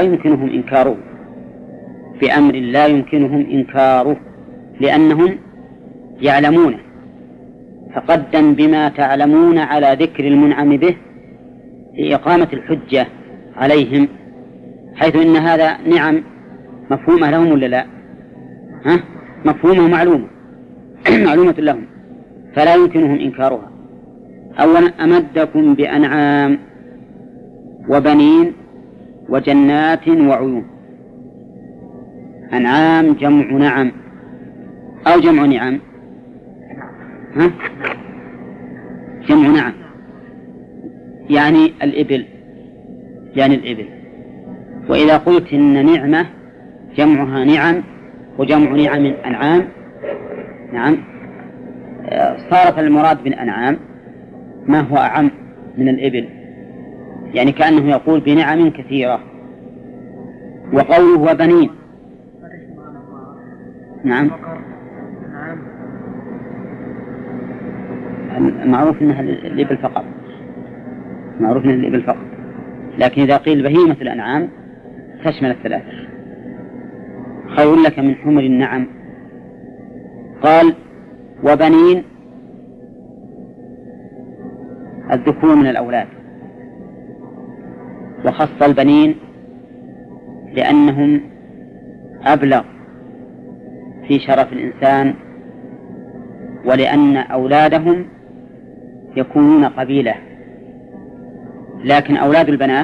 يمكنهم إنكاره، لأنهم يعلمونه، فقدم بما تعلمون على ذكر المنعم به لإقامة الحجة عليهم، حيث إن هذا نعم مفهومة لهم ولا لا؟ مفهومة ومعلومة معلومة لهم، فلا يمكنهم إنكارها. أولا أمدكم بأنعام وبنين وجنات وعيون. أنعام جمع نعم، أو جمع نعم؟ ها؟ جمع نعم، يعني الإبل، وإذا قلت إن نعمة جمعها نعم وجمع نعم أنعام، نعم، صارت المراد بالأنعام ما هو أعم من الإبل، يعني كأنه يقول بنعم كثيرة. وقوله وبنين، نعم، معروف أنها الإبل فقط، لكن إذا قيل بهيمة الأنعام تشمل الثلاثة. خير لك من حمر النعم. قال وبنين الذكور من الأولاد، وخص البنين لأنهم أبلغ في شرف الإنسان، ولأن أولادهم يكونون قبيلة، لكن أولاد البنات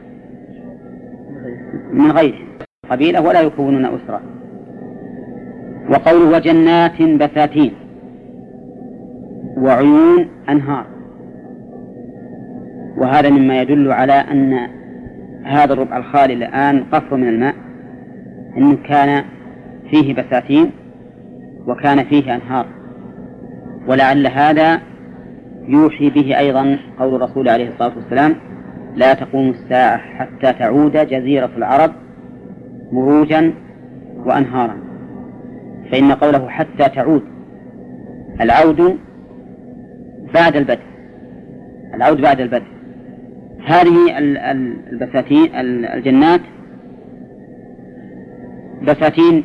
من غيرهم قبيلة ولا يكونون أسرة. وقوله وجنات بساتين وعيون أنهار، وهذا مما يدل على أن هذا الربع الخالي الآن قصر من الماء إنه كان فيه بساتين وكان فيه أنهار، ولعل هذا يوحي به أيضا قول الرسول عليه الصلاة والسلام لا تقوم الساعة حتى تعود جزيرة العرب مروجا وأنهارا، فإن قوله حتى تعود العود بعد البدء. هذه البساتين الجنات بساتين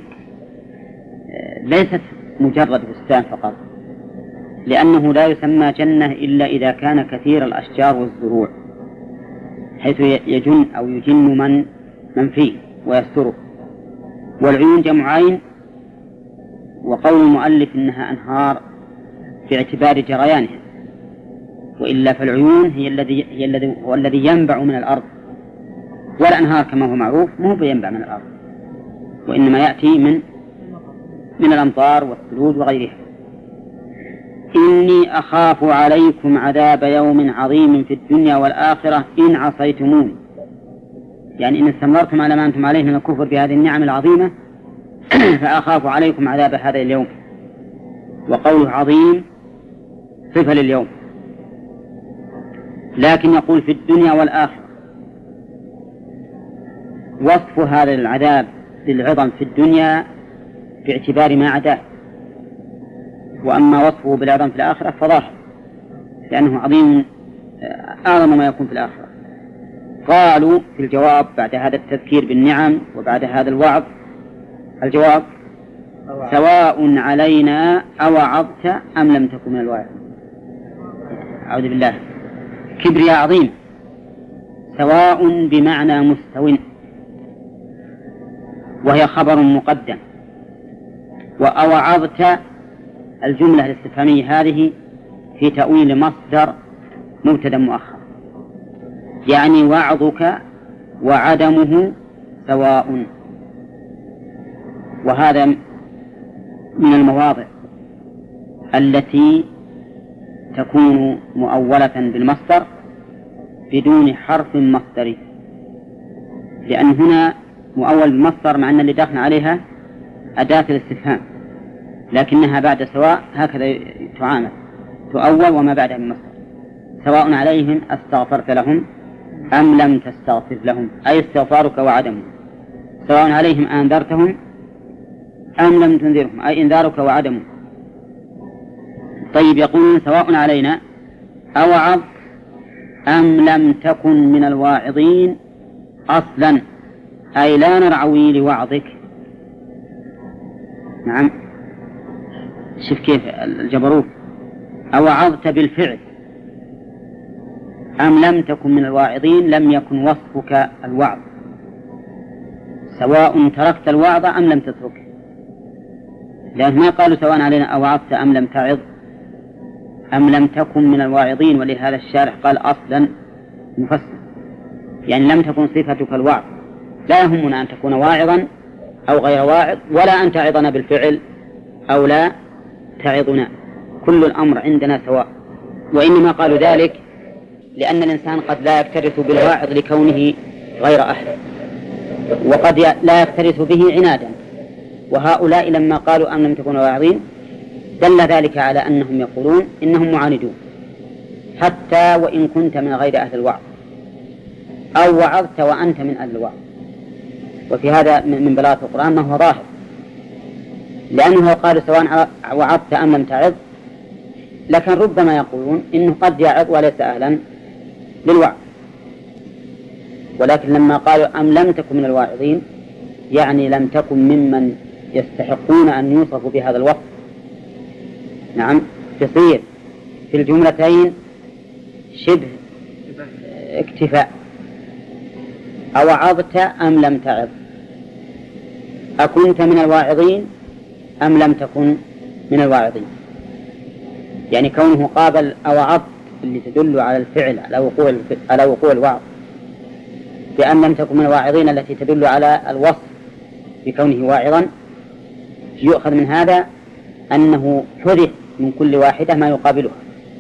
ليست مجرد بستان فقط، لأنه لا يسمى جنة إلا إذا كان كثير الأشجار والزروع، حيث يجن أو يجن من فيه ويستره. والعيون جمع عين، وقول المؤلف إنها أنهار باعتبار جريانها، وإلا فالعيون هو الذي ينبع من الأرض، والأنهار كما هو معروف مو بينبع من الأرض، وإنما يأتي من الأمطار والثلوج وغيرها. إني أخاف عليكم عذاب يوم عظيم في الدنيا والآخرة إن عصيتموني، يعني إن استمرتم على ما أنتم عليه من الكفر بهذه النعم العظيمة فأخاف عليكم عذاب هذا اليوم. وقوله عظيم صفة لليوم، لكن يقول في الدنيا والآخرة. وصف هذا العذاب بالعظم في الدنيا باعتبار ما عداه، وأما وصفه بالعظم في الآخرة فظاهر، لأنه عظيم أعظم ما يكون في الآخرة. قالوا في الجواب بعد هذا التذكير بالنعم وبعد هذا الوعظ، الجواب سواء علينا أوعظت أم لم تكن من الواعظ. أعوذ بالله، كبرياء عظيم. سواء بمعنى مستو، وهي خبر مقدم. وأوعظت الجملة الاستفهامية هذه في تأويل مصدر مبتدأ مؤخر، يعني وعظك وعدمه سواء. وهذا من المواضع التي تكون مؤولة بالمصدر بدون حرف مصدري، لأن هنا مؤول بالمصدر مع أن اللي داخل عليها أداة الاستفهام، لكنها بعد سواء هكذا تعامل، تؤول وما بعدها بالمصدر. سواء عليهم استغفرت لهم أم لم تستغفر لهم، أي استغفارك وعدمه. سواء عليهم أنذرتهم أم لم تنذرهم، أي إنذارك وعدمه. طيب، يقولون سواء علينا أوعظ أم لم تكن من الواعظين أصلا، أي لا نرعوي لوعظك. نعم، شوف كيف الجبروت. أوعظت بالفعل أم لم تكن من الواعظين، لم يكن وصفك الوعظ. سواء تركت الوعظ أم لم تتركه، لأن ما قالوا سواء علينا أوعظت أم لم تعظ أم لم تكن من الواعظين، ولهذا الشارح قال أصلا مفسر، يعني لم تكن صفتك الوعظ. لا يهمنا أن تكون واعظا أو غير واعظ، ولا أن تعظنا بالفعل أو لا تعظنا، كل الأمر عندنا سواء. وإنما قالوا ذلك لأن الإنسان قد لا يكترث بالواعظ لكونه غير أهل، وقد لا يكترث به عنادا. وهؤلاء لما قالوا أم لم تكونوا واعظين دل ذلك على أنهم يقولون إنهم معاندون، حتى وإن كنت من غير أهل الوعظ أو وعظت وأنت من أهل الوعظ. وفي هذا من بلاغة القرآن ما هو ظاهر، لأنه قال سواء وعظت أم لم تعظ، لكن ربما يقولون إنه قد يعظ وليس أهلا للوعظ. ولكن لما قالوا أم لم تكن من الواعظين يعني لم تكن ممن يستحقون أن يوصفوا بهذا الوصف. نعم، تصير في الجملتين شبه اكتفاء. أوعظت أم لم تعظ، أكنت من الواعظين أم لم تكن من الواعظين. يعني كونه قابل أوعظت اللي تدل على الفعل على وقوع الوعظ، بأن لم تكن من الواعظين التي تدل على الوصف بكونه واعظا، يؤخذ من هذا أنه حذف من كل واحدة ما يقابلها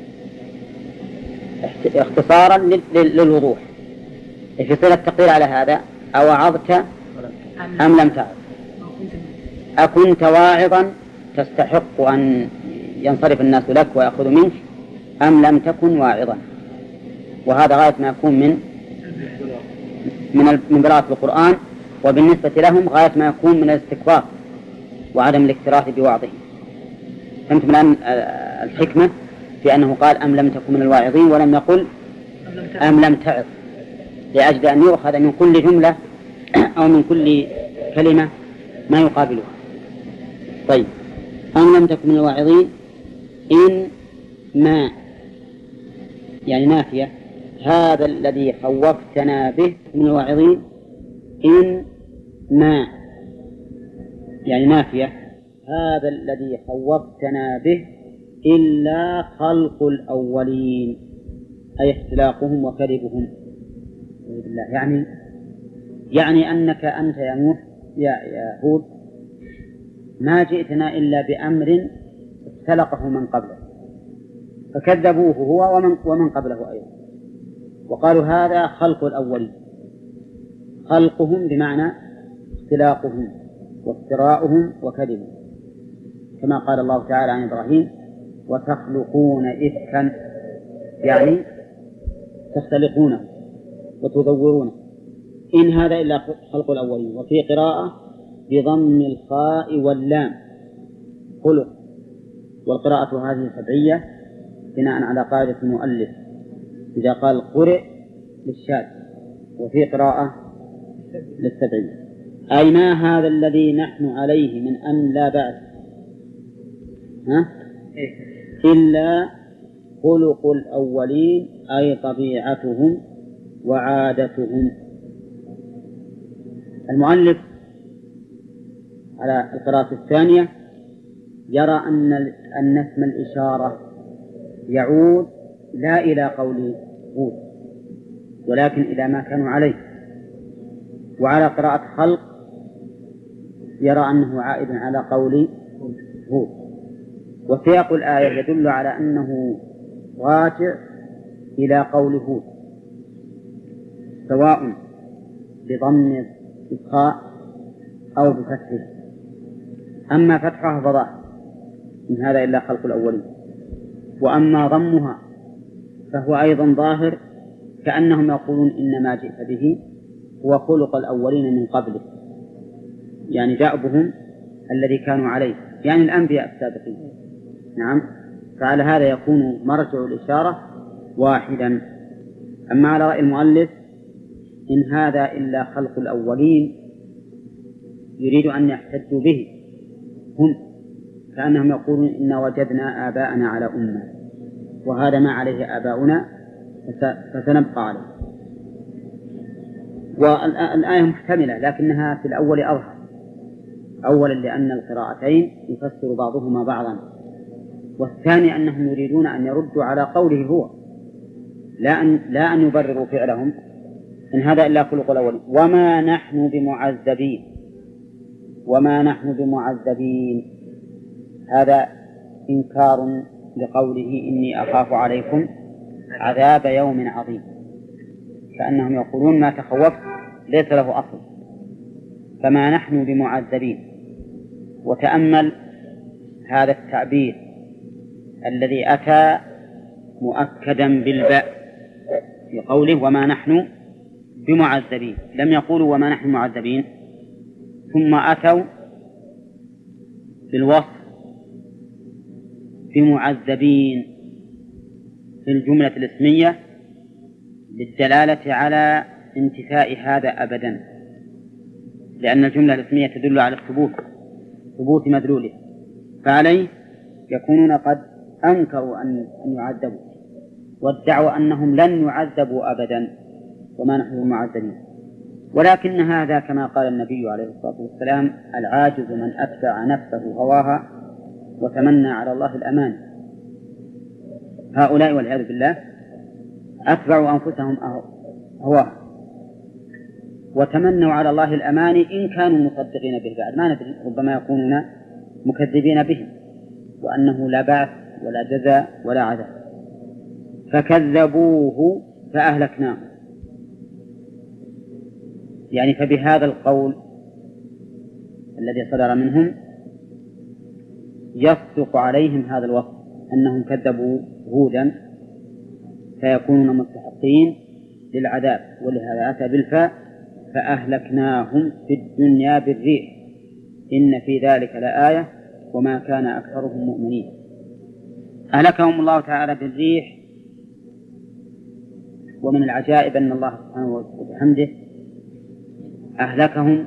اختصارا للوضوح. في صلة التقدير على هذا أوعظت أم لم تعظ، أكنت واعظا تستحق أن ينصرف الناس لك ويأخذوا منك أم لم تكن واعظا. وهذا غاية ما يكون من براءة القرآن، وبالنسبة لهم غاية ما يكون من الاستكبار وعدم الاكتراث بوعظهم. فهمتم الآن الحكمة في أنه قال أم لم تكن من الواعظين ولم يقل أم لم تعظ، لأجل أن يؤخذ من كل جملة أو من كل كلمة ما يقابلها. طيب، أم لم تكن من الواعظين إن ما يعني نافية، هذا الذي خوفتنا به من الواعظين إن ما يعني نافية، هذا الذي خوفتنا به إلا خلق الأولين، أي اختلاقهم وكذبهم. يعني أنك أنت يا نوح يا هود ما جئتنا إلا بأمر اختلقه من قبله، فكذبوه هو ومن قبله أيضا، وقالوا هذا خلق الأولين. خلقهم بمعنى اختلاقهم وافتراؤهم وكذبهم، كما قال الله تعالى عن إبراهيم وتخلقون إفكا، يعني تختلقونه وتدورونه. إن هذا إلا خلق الأولين. وفي قراءة بضم الخاء واللام خلق، والقراءة هذه سبعية بناء على قاعدة المؤلف إذا قال قرئ للشاذ، وفي قراءة للسبعية. أي ما هذا الذي نحن عليه من أن لا بعث إلا خلق الأولين، أي طبيعتهم وعادتهم. المؤلف على القراءة الثانية يرى أن اسم الإشارة يعود لا إلى قول هود ولكن إلى ما كانوا عليه. وعلى قراءة خلق يرى أنه عائد على قول هود. وسياق الآية يدل على أنه راجع إلى قول هود، سواء بضم الخاء أو بفتحه. أما فتحها فظاهر إن هذا إلا خلق الأولين، وأما ضمها فهو أيضا ظاهر، كأنهم يقولون إن ما جئت به هو خلق الأولين من قبله، يعني دأبهم الذي كانوا عليه، يعني الأنبياء السابقين. نعم، فعلى هذا يكون مرجع الإشارة واحدا. أما على رأي المؤلف إن هذا إلا خلق الأولين يريد أن يحتجوا به هم، كأنهم يقولون إن وجدنا آباءنا على أمة وهذا ما عليه آباؤنا فسنبقى عليه. والآية محتملة لكنها في الأول أظهر، أولا لأن القراءتين يفسر بعضهما بعضا، والثاني أنهم يريدون أن يردوا على قوله هو، لا أن يبرروا فعلهم إن هذا إلا خلق الأولين. وما نحن بمعذبين هذا إنكار لقوله إني أخاف عليكم عذاب يوم عظيم، كأنهم يقولون ما تخوفت ليس له أصل، فما نحن بمعذبين. وتأمل هذا التعبير الذي أتى مؤكدا بالباء في قوله وما نحن بمعذبين، لم يقولوا وما نحن معذبين، ثم أتوا بالوصف بمعذبين في الجملة الاسمية للدلالة على انتفاء هذا أبدا، لأن الجملة الاسمية تدل على ثبوت مدلوله، فعليه يكونون قد أنكروا أن يعذبوا وادعوا أنهم لن يعذبوا أبدا وما نحن معذبين. ولكن هذا كما قال النبي عليه الصلاة والسلام العاجز من أتبع نفسه هواها وتمنى على الله الأمان. هؤلاء والعياذ بالله أتبعوا أنفسهم هواها وتمنوا على الله الأمان إن كانوا مصدقين به، بعد ما ندري ربما يكونون مكذبين به وأنه لا بعث ولا جزاء ولا عذاب، فكذبوه فأهلكناه. يعني فبهذا القول الذي صدر منهم يصدق عليهم هذا الوصف أنهم كذبوا هودا فيكونون مستحقين للعذاب، ولهذا أتى بالفاء فأهلكناهم في الدنيا بالريح إن في ذلك لآية وما كان أكثرهم مؤمنين. أهلكهم الله تعالى بالريح. ومن العجائب أن الله سبحانه وبحمده أهلكهم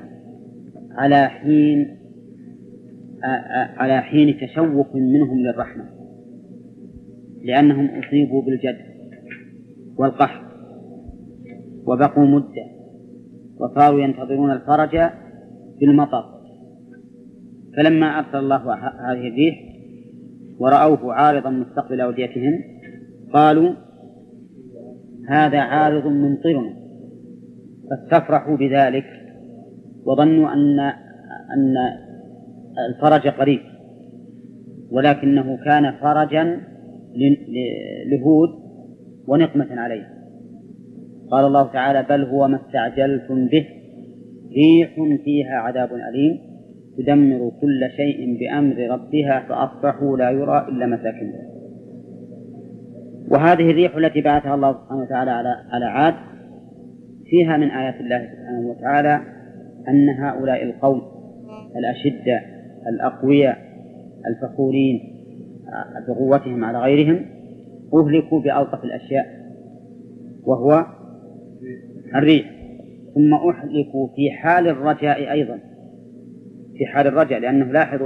على حين تشوق منهم للرحمة، لأنهم أصيبوا بالجد والقحط وبقوا مدة وصاروا ينتظرون الفرج بالمطر، فلما أرسل الله هذه الريح ورأوه عارضا مستقبل أوديتهم قالوا هذا عارض ممطرنا، فاستفرحوا بذلك وظنوا أن الفرج قريب، ولكنه كان فرجا لهود ونقمة عليه. قال الله تعالى بل هو ما استعجلتم به ريح فيها عذاب أليم تدمر كل شيء بأمر ربها فأصبحوا لا يرى إلا مساكنهم. وهذه الريح التي بعثها الله سبحانه وتعالى على عاد فيها من آيات الله سبحانه وتعالى أن هؤلاء القوم الأشداء الأقوياء الفخورين بقوتهم على غيرهم أهلكوا بألطف الأشياء وهو الريح، ثم أهلكوا في حال الرجاء أيضا، في حال الرجاء، لأنه لاحظوا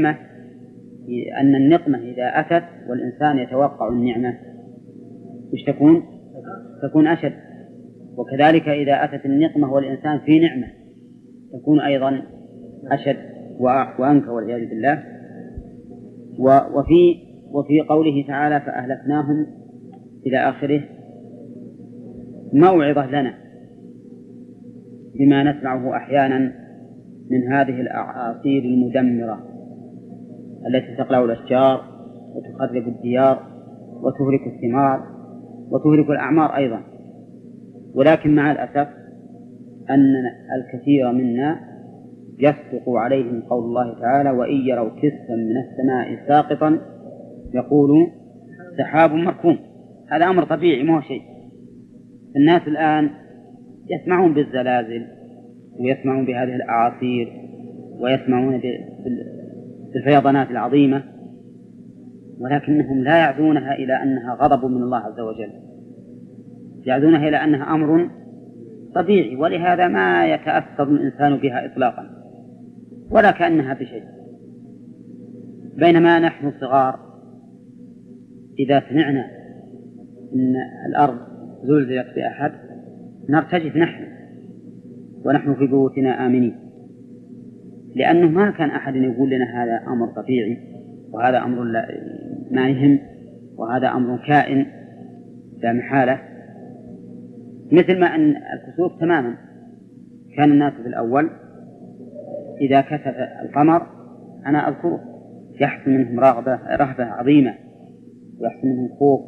أن النقمة إذا أتت والإنسان يتوقع النعمة وش تكون أشد، وكذلك إذا أتت النقمة والإنسان في نعمة تكون أيضا أشد وأنكى والعياذ بالله. وفي قوله تعالى فأهلكناهم إلى آخره موعظة لنا بما نسمعه أحيانا من هذه الأعاصير المدمرة التي تقلع الأشجار وتخرب الديار وتهلك الثمار وتهلك الأعمار أيضا. ولكن مع الأسف أن الكثير منا يصدق عليهم قول الله تعالى وإن يروا كسفا من السماء ساقطا يقولوا سحاب مركوم. هذا أمر طبيعي ما هو شيء. الناس الآن يسمعون بالزلازل ويسمعون بهذه الأعاصير ويسمعون بالفيضانات العظيمة، ولكنهم لا يعدونها إلى أنها غضب من الله عز وجل، يعدونها إلى أنها أمر طبيعي، ولهذا ما يتأثر الإنسان بها إطلاقا ولا كأنها بشيء. بينما نحن صغار إذا سمعنا أن الأرض زلزلت بأحد نرتجف ونحن في بيوتنا آمنين، لأنه ما كان أحد يقول لنا هذا أمر طبيعي وهذا أمر ما يهم وهذا أمر كائن لا محالة. مثل ما أن الكسوف تماما كان الناس في الأول إذا كسف القمر أنا أذكره يحصل منهم رهبة عظيمة، ويحصل منهم خوف،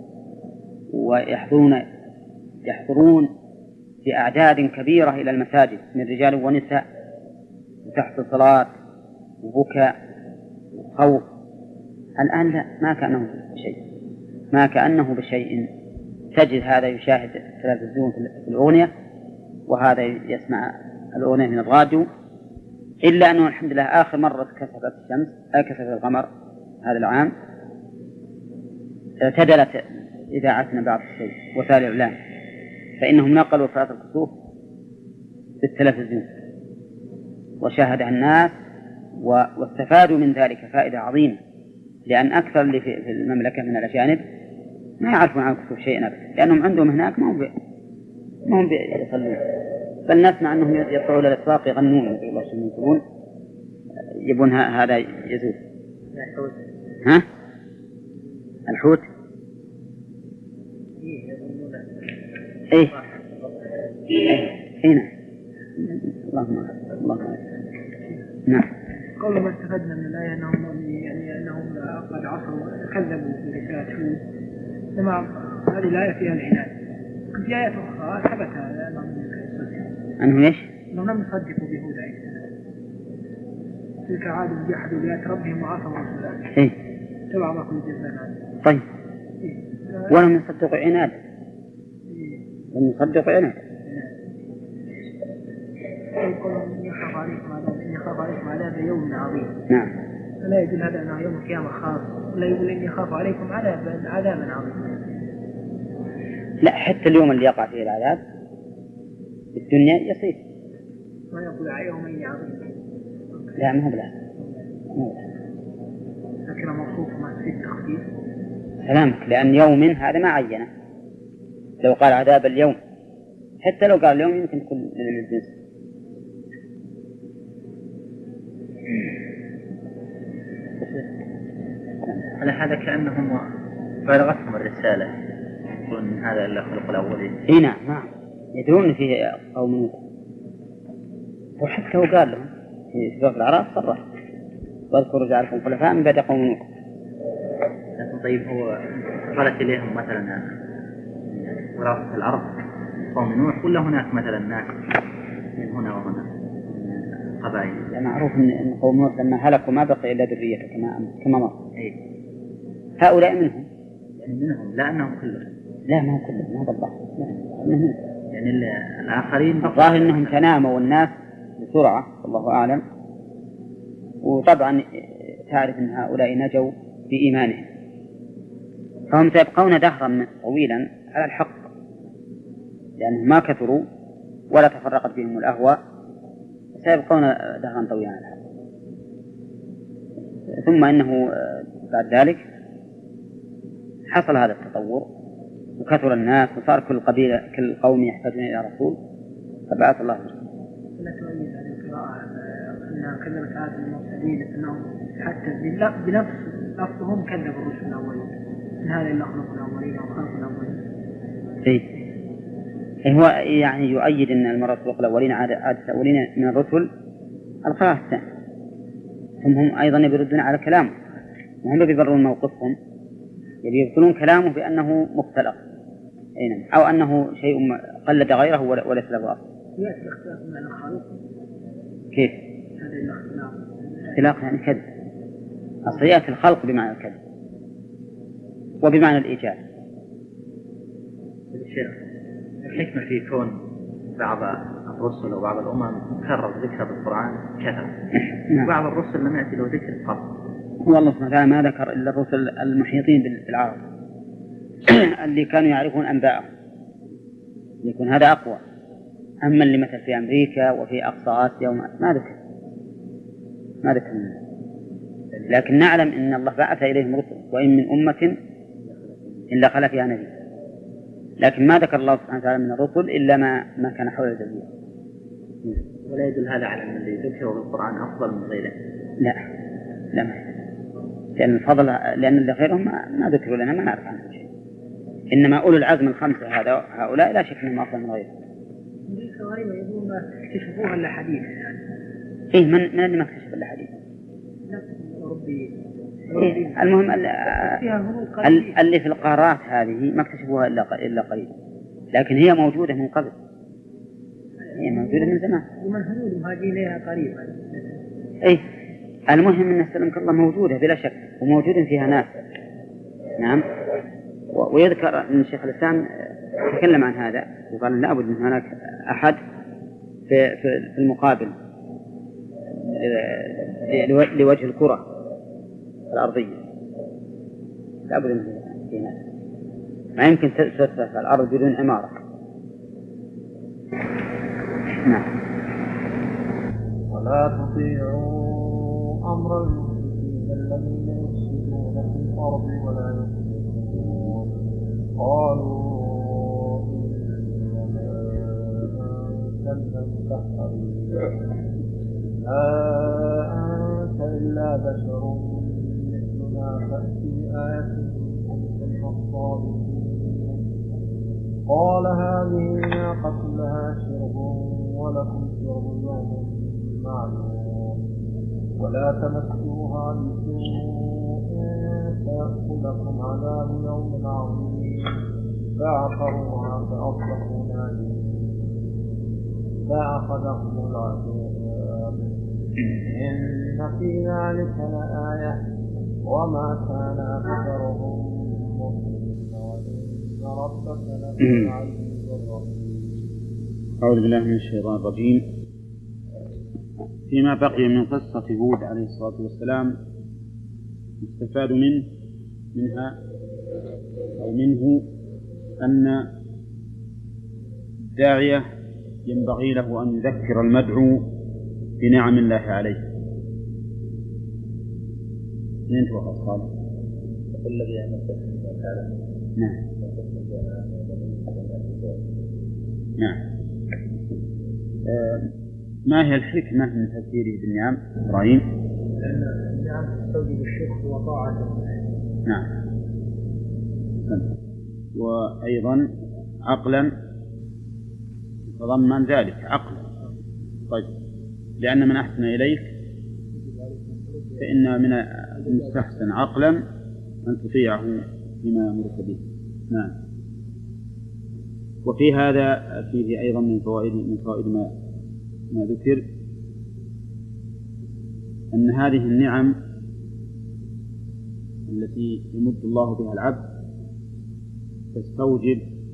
يحضرون بأعداد كبيرة إلى المساجد من رجال ونساء، وتحت صلاة وبكاء وخوف. الآن لا، ما كأنه بشيء. تجد هذا يشاهد التلفزيون في الأغنية، وهذا يسمع الأغنية من الراديو، إلا أنه الحمد لله آخر مرة كسفت الشمس كسف القمر هذا العام اعتدلت إذاعتنا بعض الشيء وسائل الإعلام، فإنهم نقلوا صلاة الكسوف بالتلفزيون وشاهدها الناس واستفادوا من ذلك فائدة عظيمة، لأن أكثر اللي في المملكة من الأجانب ما يعرفون عن الكسوف شيئا أبدا، لأنهم عندهم هناك ما هم يصلون، بل نسمع أنهم يطلعون إلى الأسواق يغنون يقولون يبون هذا يزول. ها؟ الحوت؟ إيه هنا. اللهم نعم. قول ما استفدنا من الآية أنهم قد عصوا كذبوا برسالة هود. تمام، هذه الآية فيها العناد. في آيات أخرى ثبت أنهم إيش؟ أنهم لم يصدقوا بهود عليه السلام. تلك عاد جحدوا بآيات ربهم وعصوا رسوله. إيه. تبع ما كنت جزانا. طيب. ولم يصدقوا عناد. لم يصدقوا عناد. يقولون يخاف عليكم عذاب يوم عظيم. نعم. فلا يدل هذا أنه يوم القيامة خاص، ولا يقول إني أخاف عليكم عذابا عظيما. لا، حتى اليوم اللي يقع فيه العذاب في الدنيا يصير. ما يقول يومين عظيم. لا، ما هو بلا. لكن موصوف ما في التخفيف. سلامك، لأن يوم هذا ما عينه. لو قال عذاب اليوم، حتى لو قال اليوم يمكن تكون للجنس. على هذا كأنهم بلغتهم الرسالة، يقولون هذا إلا خلق الأولين. إيه نعم، يدرون فيه قوم نوح، وحتى هو قال لهم في سورة الأعراف صرح واذكروا جعلكم خلفاء من بعد قوم نوح. لكن طيب هو وصلت إليهم مثلا وراثة الأرض قوم نوح، ولا هناك مثلا ناس من هنا وهنا قبائل؟ معروف أن قوم نوح لما هلكوا ما بقي إلا ذريته كما مر. إيه. هؤلاء منهم. يعني منهم، لا أنهم كلهم. لا، ما هو كلهم، ما بالله. يعني الآخرين الظاهر أنهم تناموا الناس بسرعة، الله أعلم. وطبعا تعرف أن هؤلاء نجوا بإيمانهم، فهم سيبقون دهرا طويلا على الحق، لأنهم ما كثروا ولا تفرقت بهم الأهواء، سيبقون دهرا طويلا على الحق. ثم إنه بعد ذلك حصل هذا التطور وكثر الناس وصار كل قوم يحتاجون إلى رسول، فبعث الله رسول. لا تؤيد هذه القراءة أن كذبت عاد المرسلين، أنهم حتى بنفس لفظهم كذبوا الرسل الأولين. إن هذا إلا خلق الأولين وخلق الأولين. إيه هو يعني يؤيد أن المرة خلق الأولين عاد الأولين من الرسل القراءة الثانية. هم أيضا يردون على كلامه، وهم بيبررون موقفهم، يبطلون كلامه بأنه مختلق أو أنه شيء قلد غيره وليس له أصل. يأتي الاختلاف من الخالق. كيف؟ هذا الاختلاف. اختلاف يعني كذب. أصل يأتي الخلق بمعنى الكذب وبمعنى الإيجاد. الشيخ، الحكمة في كون بعض الرسل وبعض الأمم كرر ذكر بالقرآن كثر، وبعض الرسل لم يأتي له ذكر قط. والله سبحانه وتعالى ما ذكر إلا الرسل المحيطين بالعرب اللي كانوا يعرفون أنباءهم، يكون هذا أقوى. أما اللي مثل في أمريكا وفي أقصى آسيا ما ذكر منه. لكن نعلم أن الله بعث إليهم رسل، وإن من أمة إلا خلا فيها نبي، لكن ما ذكر الله سبحانه وتعالى من الرسل إلا ما كان حول الجزيرة. ولا يدل هذا على أن اللي ذكره بالقرآن أفضل من غيره؟ لا ما، لأن الفضل، لأن اللي غيرهم ما ذكروا لنا، ما نعرف عنهم شيء. إنما أولو العزم الخمسة هؤلاء لا شك أنهم أفضل من غيرهم. أمريكا غريبة يقولون ما اكتشفوها إلا حديث يعني. إيه من اللي ما اكتشف إلا حديث؟ نفس الأوروبي المهم اللي في القارات هذه ما اكتشفوها إلا قليل، لكن هي موجودة من قبل، هي موجودة من زمان. ومن حدود هذه لها قريب. إيه المهم أن سلمك الله موجودة بلا شك، وموجود فيها ناس. نعم. ويذكر أن الشيخ الإسلام تكلم عن هذا وقال لابد من هناك أحد في المقابل لوجه الكرة الأرضية، لابد من في ناس، ما يمكن تسفح الأرض بدون عمارة. نعم. ولا تطيعوا أمر المشركين الذين يفسدون في الأرض ولا يصلحون. قالوا إنما أنت المسحرين أنت إلا بشر مثلنا فأتي بآية إن الصادقين. قال هذه ناقة لها شرب ولكم شرب يوم معلوم ولا تمسوها بسوء فيأخذكم عذاب يوم عظيم. فعقروها فأصبحوا نادمين فأخذهم العذاب. إن في ذلك لآية وما كان أكثرهم مؤمنين وإن ربك لهو العزيز الرحيم. أعوذ بالله من الشيطان الرجيم. فيما بقي من قصة هود عليه الصلاة والسلام يستفاد منه أن الداعية ينبغي له أن يذكر المدعو بنعم الله عليه. ننتهى الصالح الذي نعم. نعم. ما هي الحكمة من تفسيره بالنعم إبراهيم؟ لأن النعم تستوجب الشكر وطاعة. نعم. وأيضا عقلا تضمن ذلك عقلا. طيب لأن من أحسن إليك فإن من المستحسن عقلا أن تطيعه فيما يأمرك به. نعم. وفي هذا فيه أيضا من فوائد ما ذكر أن هذه النعم التي يمد الله بها العبد تستوجب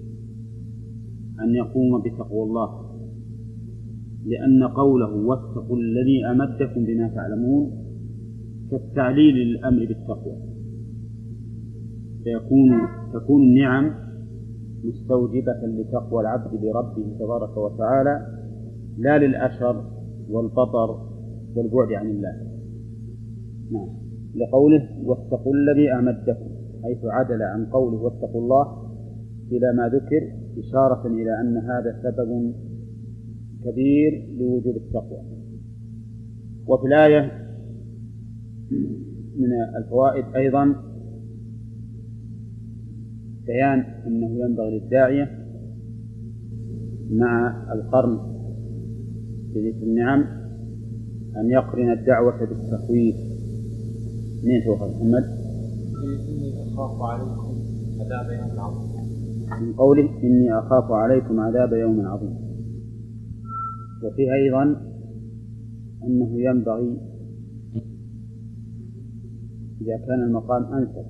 أن يقوم بتقوى الله، لأن قوله واتقوا الذي أمدكم بما تعلمون كالتعليل للأمر بالتقوى، تكون النعم مستوجبة لتقوى العبد بربه تبارك وتعالى لا للأشر والبطر والبعد عن الله. نعم. لقوله واتقوا الذي أمدكم، حيث عدل عن قوله واتقوا الله إلى ما ذكر إشارة إلى أن هذا سبب كبير لوجود التقوى. وفي الآية من الفوائد أيضا بيان أنه ينبغي للداعية مع القرن في ذكر النعم أن يقرن الدعوة بالتخويف. من توقع محمد؟ إني أخاف عليكم عذاب يوم عظيم. من قوله إني أخاف عليكم عذاب يوم عظيم. وفيه أيضا أنه ينبغي إذا كان المقام أنسب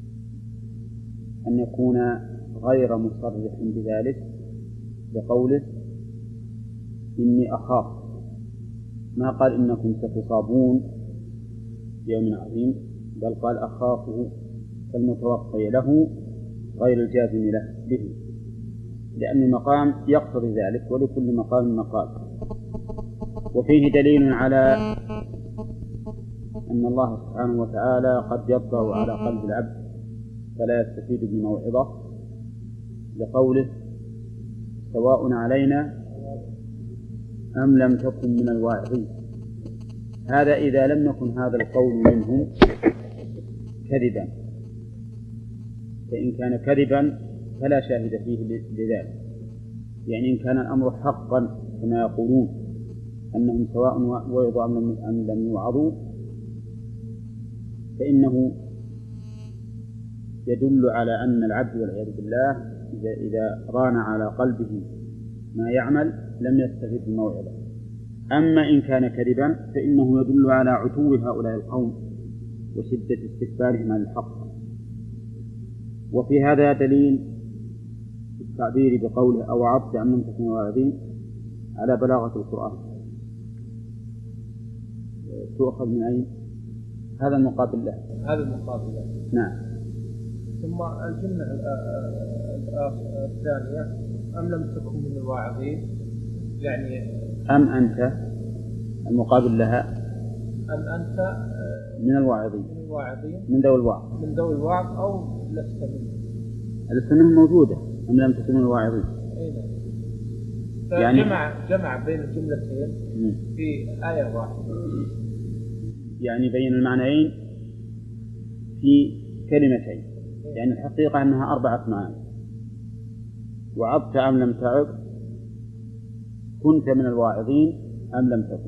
أن يكون غير مصرح بذلك بقوله إني أخاف، ما قال إنكم ستصابون يوم عظيم، بل قال أخافه كالمتوقع له غير الجازم له به، لأن المقام يقتضي ذلك ولكل مقام مقال. وفيه دليل على أن الله سبحانه وتعالى قد يطبع على قلب العبد فلا يستفيد بموعظة، لقوله سواء علينا أم لم تكن من الواعظين. هذا إذا لم يكن هذا القول منهم كذبا، فإن كان كذبا فلا شاهد فيه لذلك. يعني إن كان الأمر حقا كما يقولون أنهم سواء وعظوا أم لم يوعظوا فإنه يدل على أن العبد والعياذ بالله إذا ران على قلبه ما يعمل لم يستفد الموعظة. أما إن كان كذبا فإنه يدل على عتو هؤلاء القوم وشدة استكبارهم عن الحق. وفي هذا دليل التعبير بقوله أوعظت أم لم تكن واعظين على بلاغة القرآن. تؤخذ من أين؟ هذا المقابل له. هذا المقابل له. نعم. ثم الجملة الثانية أم لم تكن من الواعظين، يعني أم أنت المقابل لها أم أنت من الواعظين من ذوي الوعظ أو لست منه. لست منهم موجودة. أم لم تكن من الواعظين يعني جمع بين الجملتين في آية واحدة، يعني بين المعنيين في كلمتين. يعني الحقيقة أنها 4 معاني. وعظت أم لم تعظ، كنت من الواعظين أم لم تكن،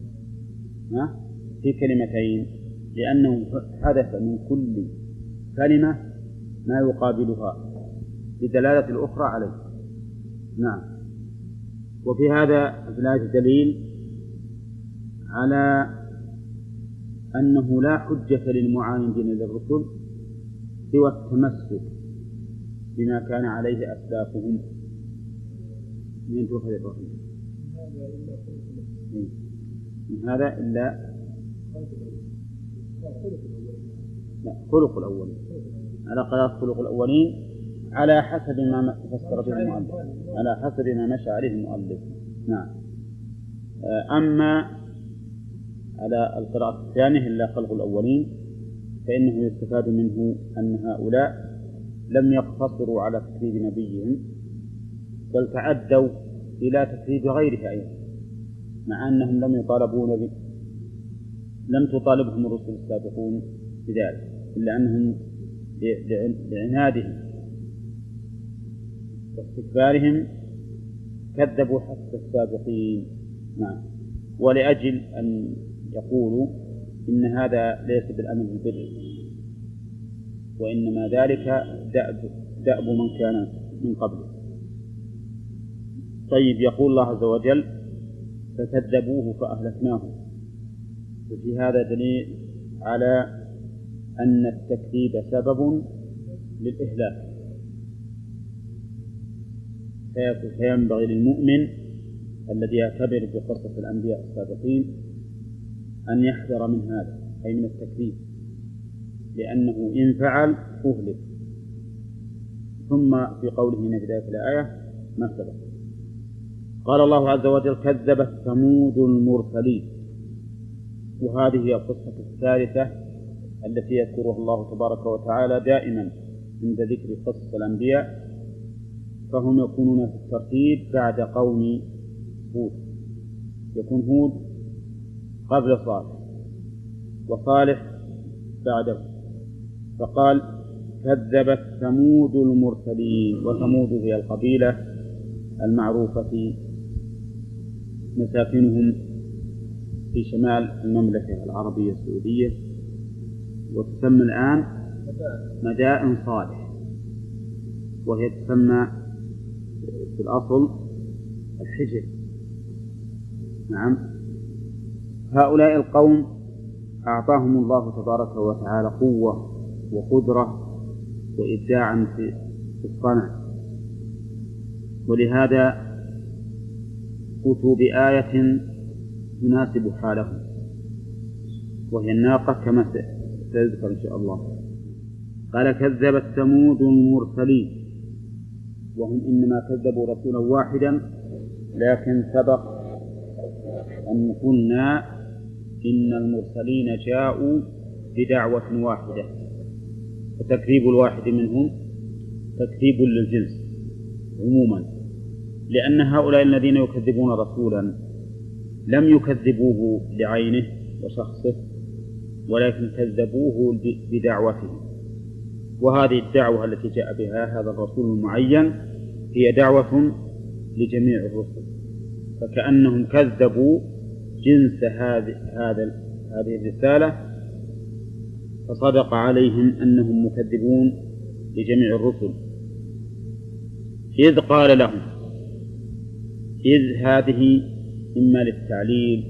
في كلمتين، لأنه حدث من كل كلمة ما يقابلها بدلالة الأخرى عليه. نعم. وفي هذا الآية دليل على أنه لا حجة للمعاندين للرسل سوى التمسك بما كان عليه أسلافهم. من تؤخذ الرحيم من هذا إلا خلق الأولين، على قراءة خلق الأولين على حسب ما فسر به المؤلف، على حسب ما مشى عليه المؤلف. نعم. أما على القراءة الثانية إلا خلق الأولين فإنه يستفاد منه أن هؤلاء لم يقتصروا على تكذيب نبيهم، بل تعدوا إلى تكذيب غيره أيضا، مع أنهم لم تطالبهم الرسل السابقون بذلك، إلا أنهم لعنادهم واستكبارهم كذبوا حتى السابقين. نعم. ولأجل أن يقولوا إن هذا ليس بالأمر بالبر، وإنما ذلك دأب من كان من قبله. طيب، يقول الله عز وجل فكذبوه فأهلكناهم. وفي هذا دليل على أن التكذيب سبب للإهلاك، فينبغي للمؤمن الذي يعتبر بقصة الأنبياء السابقين أن يحذر من هذا، أي من التكذيب، لأنه إن فعل أهلك. ثم في قوله في بداية الآية ما سبق قال الله عز وجل كذبت ثمود المرسلين. وهذه هي القصة الثالثة التي يذكرها الله تبارك وتعالى دائما عند ذكر قصص الأنبياء، فهم يكونون في الترتيب بعد قوم هود. يكون هود قبل صالح وصالح بعده، فقال كذبت ثمود المرسلين. وثمود هي القبيلة المعروفة في مساكنهم في شمال المملكة العربية السعودية، وتسمى الآن مدائن صالح، وهي تسمى في الأصل الحجر. نعم. هؤلاء القوم أعطاهم الله تبارك وتعالى قوة وقدرة وإبداعا في الصنع، ولهذا أتوا بآية تناسب حالهم، وهي الناقة كما سيذكر إن شاء الله. قال كذبت ثمود المرسلين، وهم إنما كذبوا رسولا واحدا، لكن سبق أن قلنا إن المرسلين جاءوا بدعوة واحدة، فتكذيب الواحد منهم تكذيب للجنس عموما، لأن هؤلاء الذين يكذبون رسولا لم يكذبوه لعينه وشخصه، ولكن كذبوه بدعوته. وهذه الدعوة التي جاء بها هذا الرسول المعين هي دعوة لجميع الرسل، فكأنهم كذبوا جنس هذه الرسالة فصدق عليهم أنهم مكذبون لجميع الرسل. إذ قال لهم، إذ هذه إما للتعليل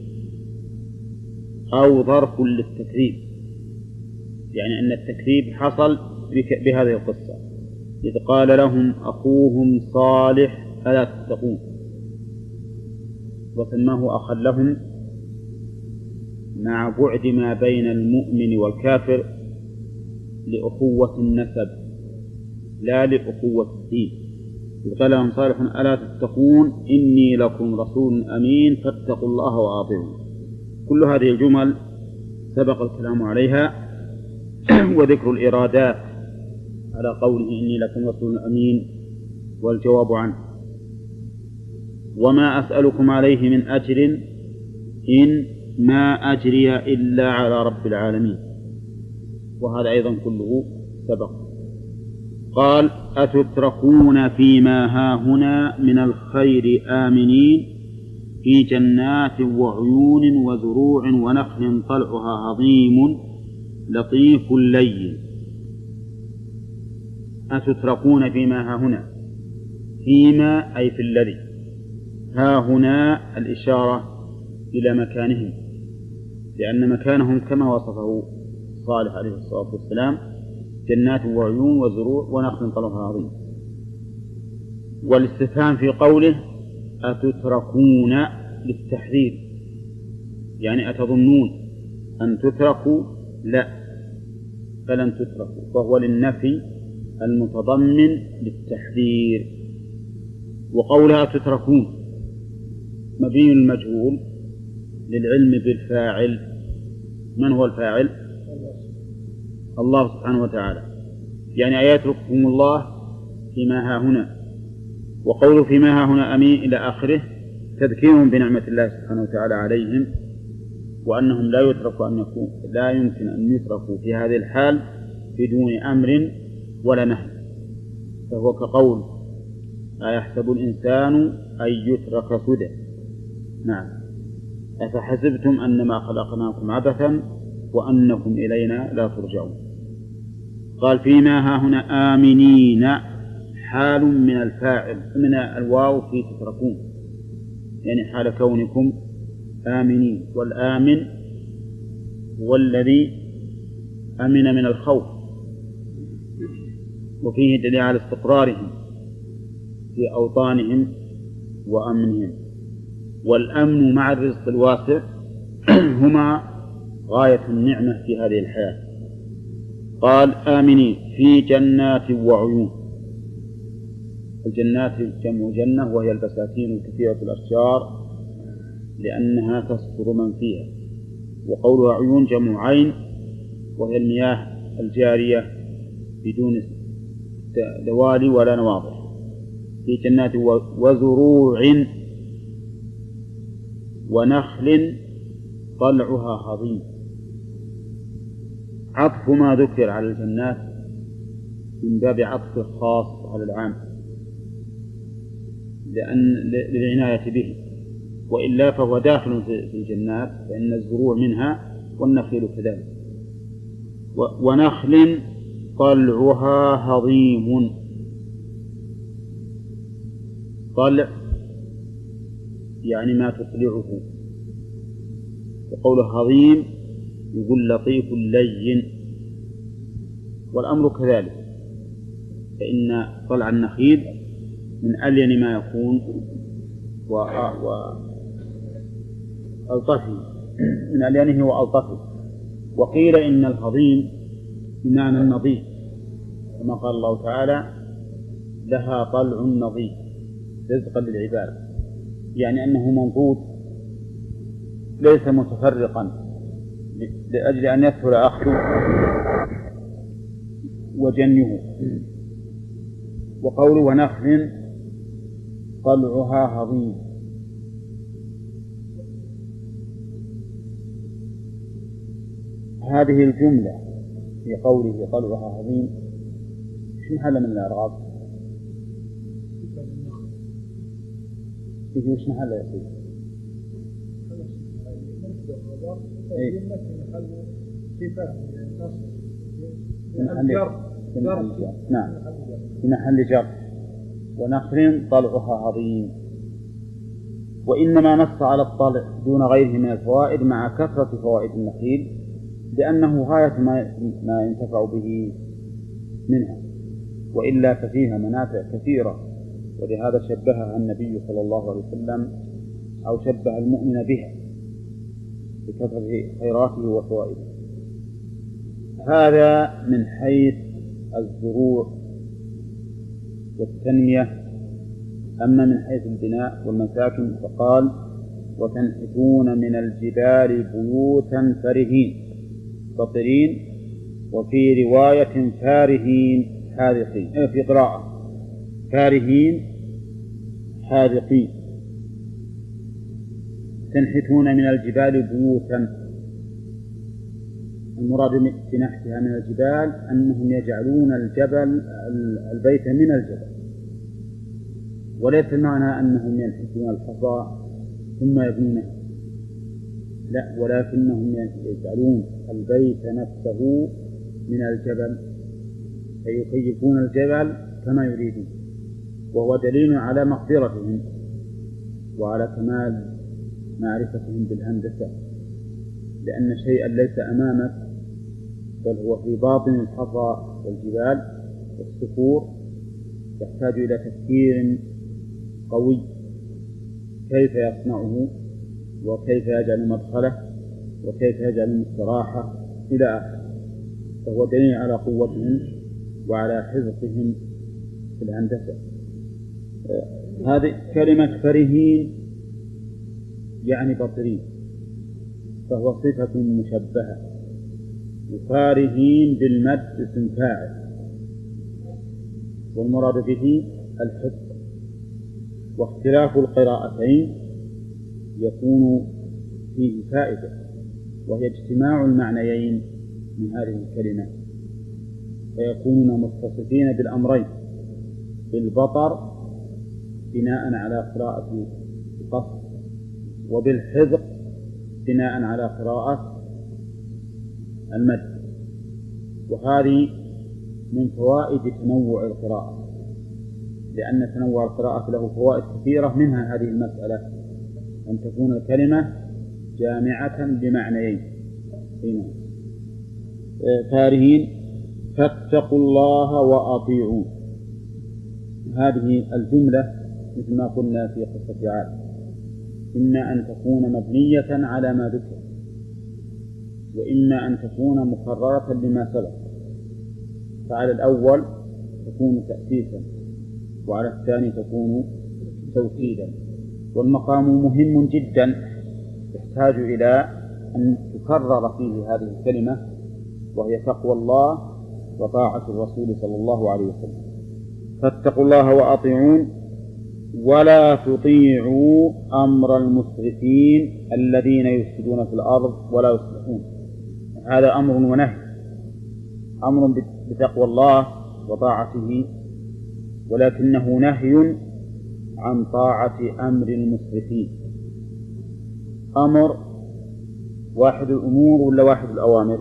أو ظرف للتكذيب، يعني أن التكذيب حصل بهذه القصة. إذ قال لهم أخوهم صالح ألا تتقون، وسماه أخا لهم مع بعد ما بين المؤمن والكافر لأخوة النسب لا لأخوة الدين. إذ قال لهم صالح ألا تتقون إني لكم رسول أمين فاتقوا الله وأطيعون. كل هذه الجمل سبق الكلام عليها وذكر الإرادات على قوله إني لكم رسول أمين والجواب عنه. وما أسألكم عليه من أجر إن ما أجري إلا على رب العالمين، وهذا أيضا كله سبق. قال أتتركون فيما هاهنا من الخير آمنين في جنات وعيون وزروع ونخل طلعها هضيم لطيف لين. أتتركون فيما هاهنا، فيما أي في الذي، هاهنا الإشارة إلى مكانهم، لأن مكانهم كما وصفه صالح عليه الصلاة والسلام جنات وعيون وزروع ونخل طلعها هضيم. والاستفهام في قوله أتتركون للتحذير، يعني أتظنون أن تتركوا؟ لا، فلن تتركوا، فهو للنفي المتضمن للتحذير. وقولها تتركون مبين المجهول للعلم بالفاعل. من هو الفاعل؟ الله سبحانه وتعالى، يعني أيترككم الله فيما هاهنا. وقول فيما هاهنا أمين إلى آخره تذكير بنعمة الله سبحانه وتعالى عليهم، وأنهم لا يمكن أن يتركوا في هذه الحال بدون أمر ولا نهي. فهو كقول أيحسب الإنسان أن يترك سدى. نعم، أفحسبتم أنما خلقناكم عبثا وأنكم إلينا لا ترجعون. قال فيما هاهنا آمنين حال من الفاعل من الواو في تتركون، يعني حال كونكم آمنين. والآمن هو الذي أمن من الخوف، وفيه دليل على استقرارهم في أوطانهم وأمنهم. والأمن مع الرزق الواسع هما غاية النعمة في هذه الحياة. قال آمنين في جنات وعيون. الجنات جمع جنة، وهي البساتين الكثيرة الأشجار لأنها تستر من فيها. وقولها عيون جمع عين، وهي المياه الجارية بدون دوالي ولا نواضح. في جنات وزروع ونخل طلعها هضيم. عطف ما ذكر على الجنات من باب عطف الخاص على العام للعناية به، وإلا فهو داخل في الجنات، فإن الزروع منها والنخيل كذلك. ونخل طلعها هضيم. طلع يعني ما تطلعه، وقوله هضيم يقول لطيف لين. والأمر كذلك، فإن طلع النخيل من ألين ما يكون وألطفه، من ألينه وألطفه. وقيل إن الهضيم بمعنى النظيف، كما قال الله تعالى لها طلع نظيف رزقا للعباد، يعني أنه منضود ليس متفرقا لأجل أن يسهل أخذه وجنيه. وقوله ونخل طلعها هضيم. هذه الجملة في قوله طلعها هضيم شو محل من الإعراب؟ فيه وش محل يا سيدي؟ نعم في محل جر. ونخل طلعها هضيم. وإنما نص على الطلع دون غيره من الفوائد مع كثرة فوائد النخيل لأنه غاية ما ينتفع به منها، وإلا ففيها منافع كثيرة، ولهذا شبهها النبي صلى الله عليه وسلم أو شبه المؤمن بها بكثرة خيراته وفوائده. هذا من حيث الزروع والتنمية. أما من حيث البناء والمساكن فقال وتنحتون من الجبال بيوتا فرهين فطرين، وفي رواية فارهين حاذقين، في قراءة فارهين حاذقين. تنحتون من الجبال بيوتا، المراد بنحتها من الجبال أنهم يجعلون البيت من الجبل، وليس معنى أنهم ينحتون الحصى ثم يبنونه، لا، ولكنهم يجعلون البيت نفسه من الجبل، فيكيفون الجبل كما يريدون، وهو دليل على مقدرتهم وعلى كمال معرفتهم بالهندسة، لأن شيئا ليس أمامك بل هو في باطن الحصى والجبال والصخور يحتاج إلى تفكير قوي كيف يصنعه وكيف يجعل مدخله وكيف يجعل المستراحة إلى آخره، فهو دليل على قوتهم وعلى حذقهم في الهندسة. هذه كلمة فرهين يعني بطرين، فهو صفة مشبهة، وفارهين بالمد اسم فاعل، والمراد به الحفظ. واختلاف القراءتين يكون فيه فائدة، وهي اجتماع المعنيين من هذه الكلمة، فيكونون متصفين بالأمرين، بالبطر بناء على قراءة القصر، وبالحذق بناء على قراءة المد. وهذه من فوائد تنوع القراءة، لأن تنوع القراءة له فوائد كثيرة، منها هذه المسألة أن تكون الكلمة جامعة لمعنيين. فارهين فاتقوا الله وأطيعون. هذه الجملة مثل ما قلنا في قصة عاد إما أن تكون مبنية على ما ذكر، وإما أن تكون مكررة لما سبق، فعلى الأول تكون تأسيسا وعلى الثاني تكون توكيدا. والمقام مهم جدا يحتاج إلى أن تكرر فيه هذه الكلمة، وهي تقوى الله وطاعة الرسول صلى الله عليه وسلم. فاتقوا الله وأطيعون ولا تطيعوا أمر المسرفين الذين يفسدون في الأرض ولا يصلحون. هذا أمر ونهي، أمر بتقوى الله وطاعته، ولكنه نهي عن طاعة أمر المسرفين. أمر واحد الأمور ولا واحد الأوامر؟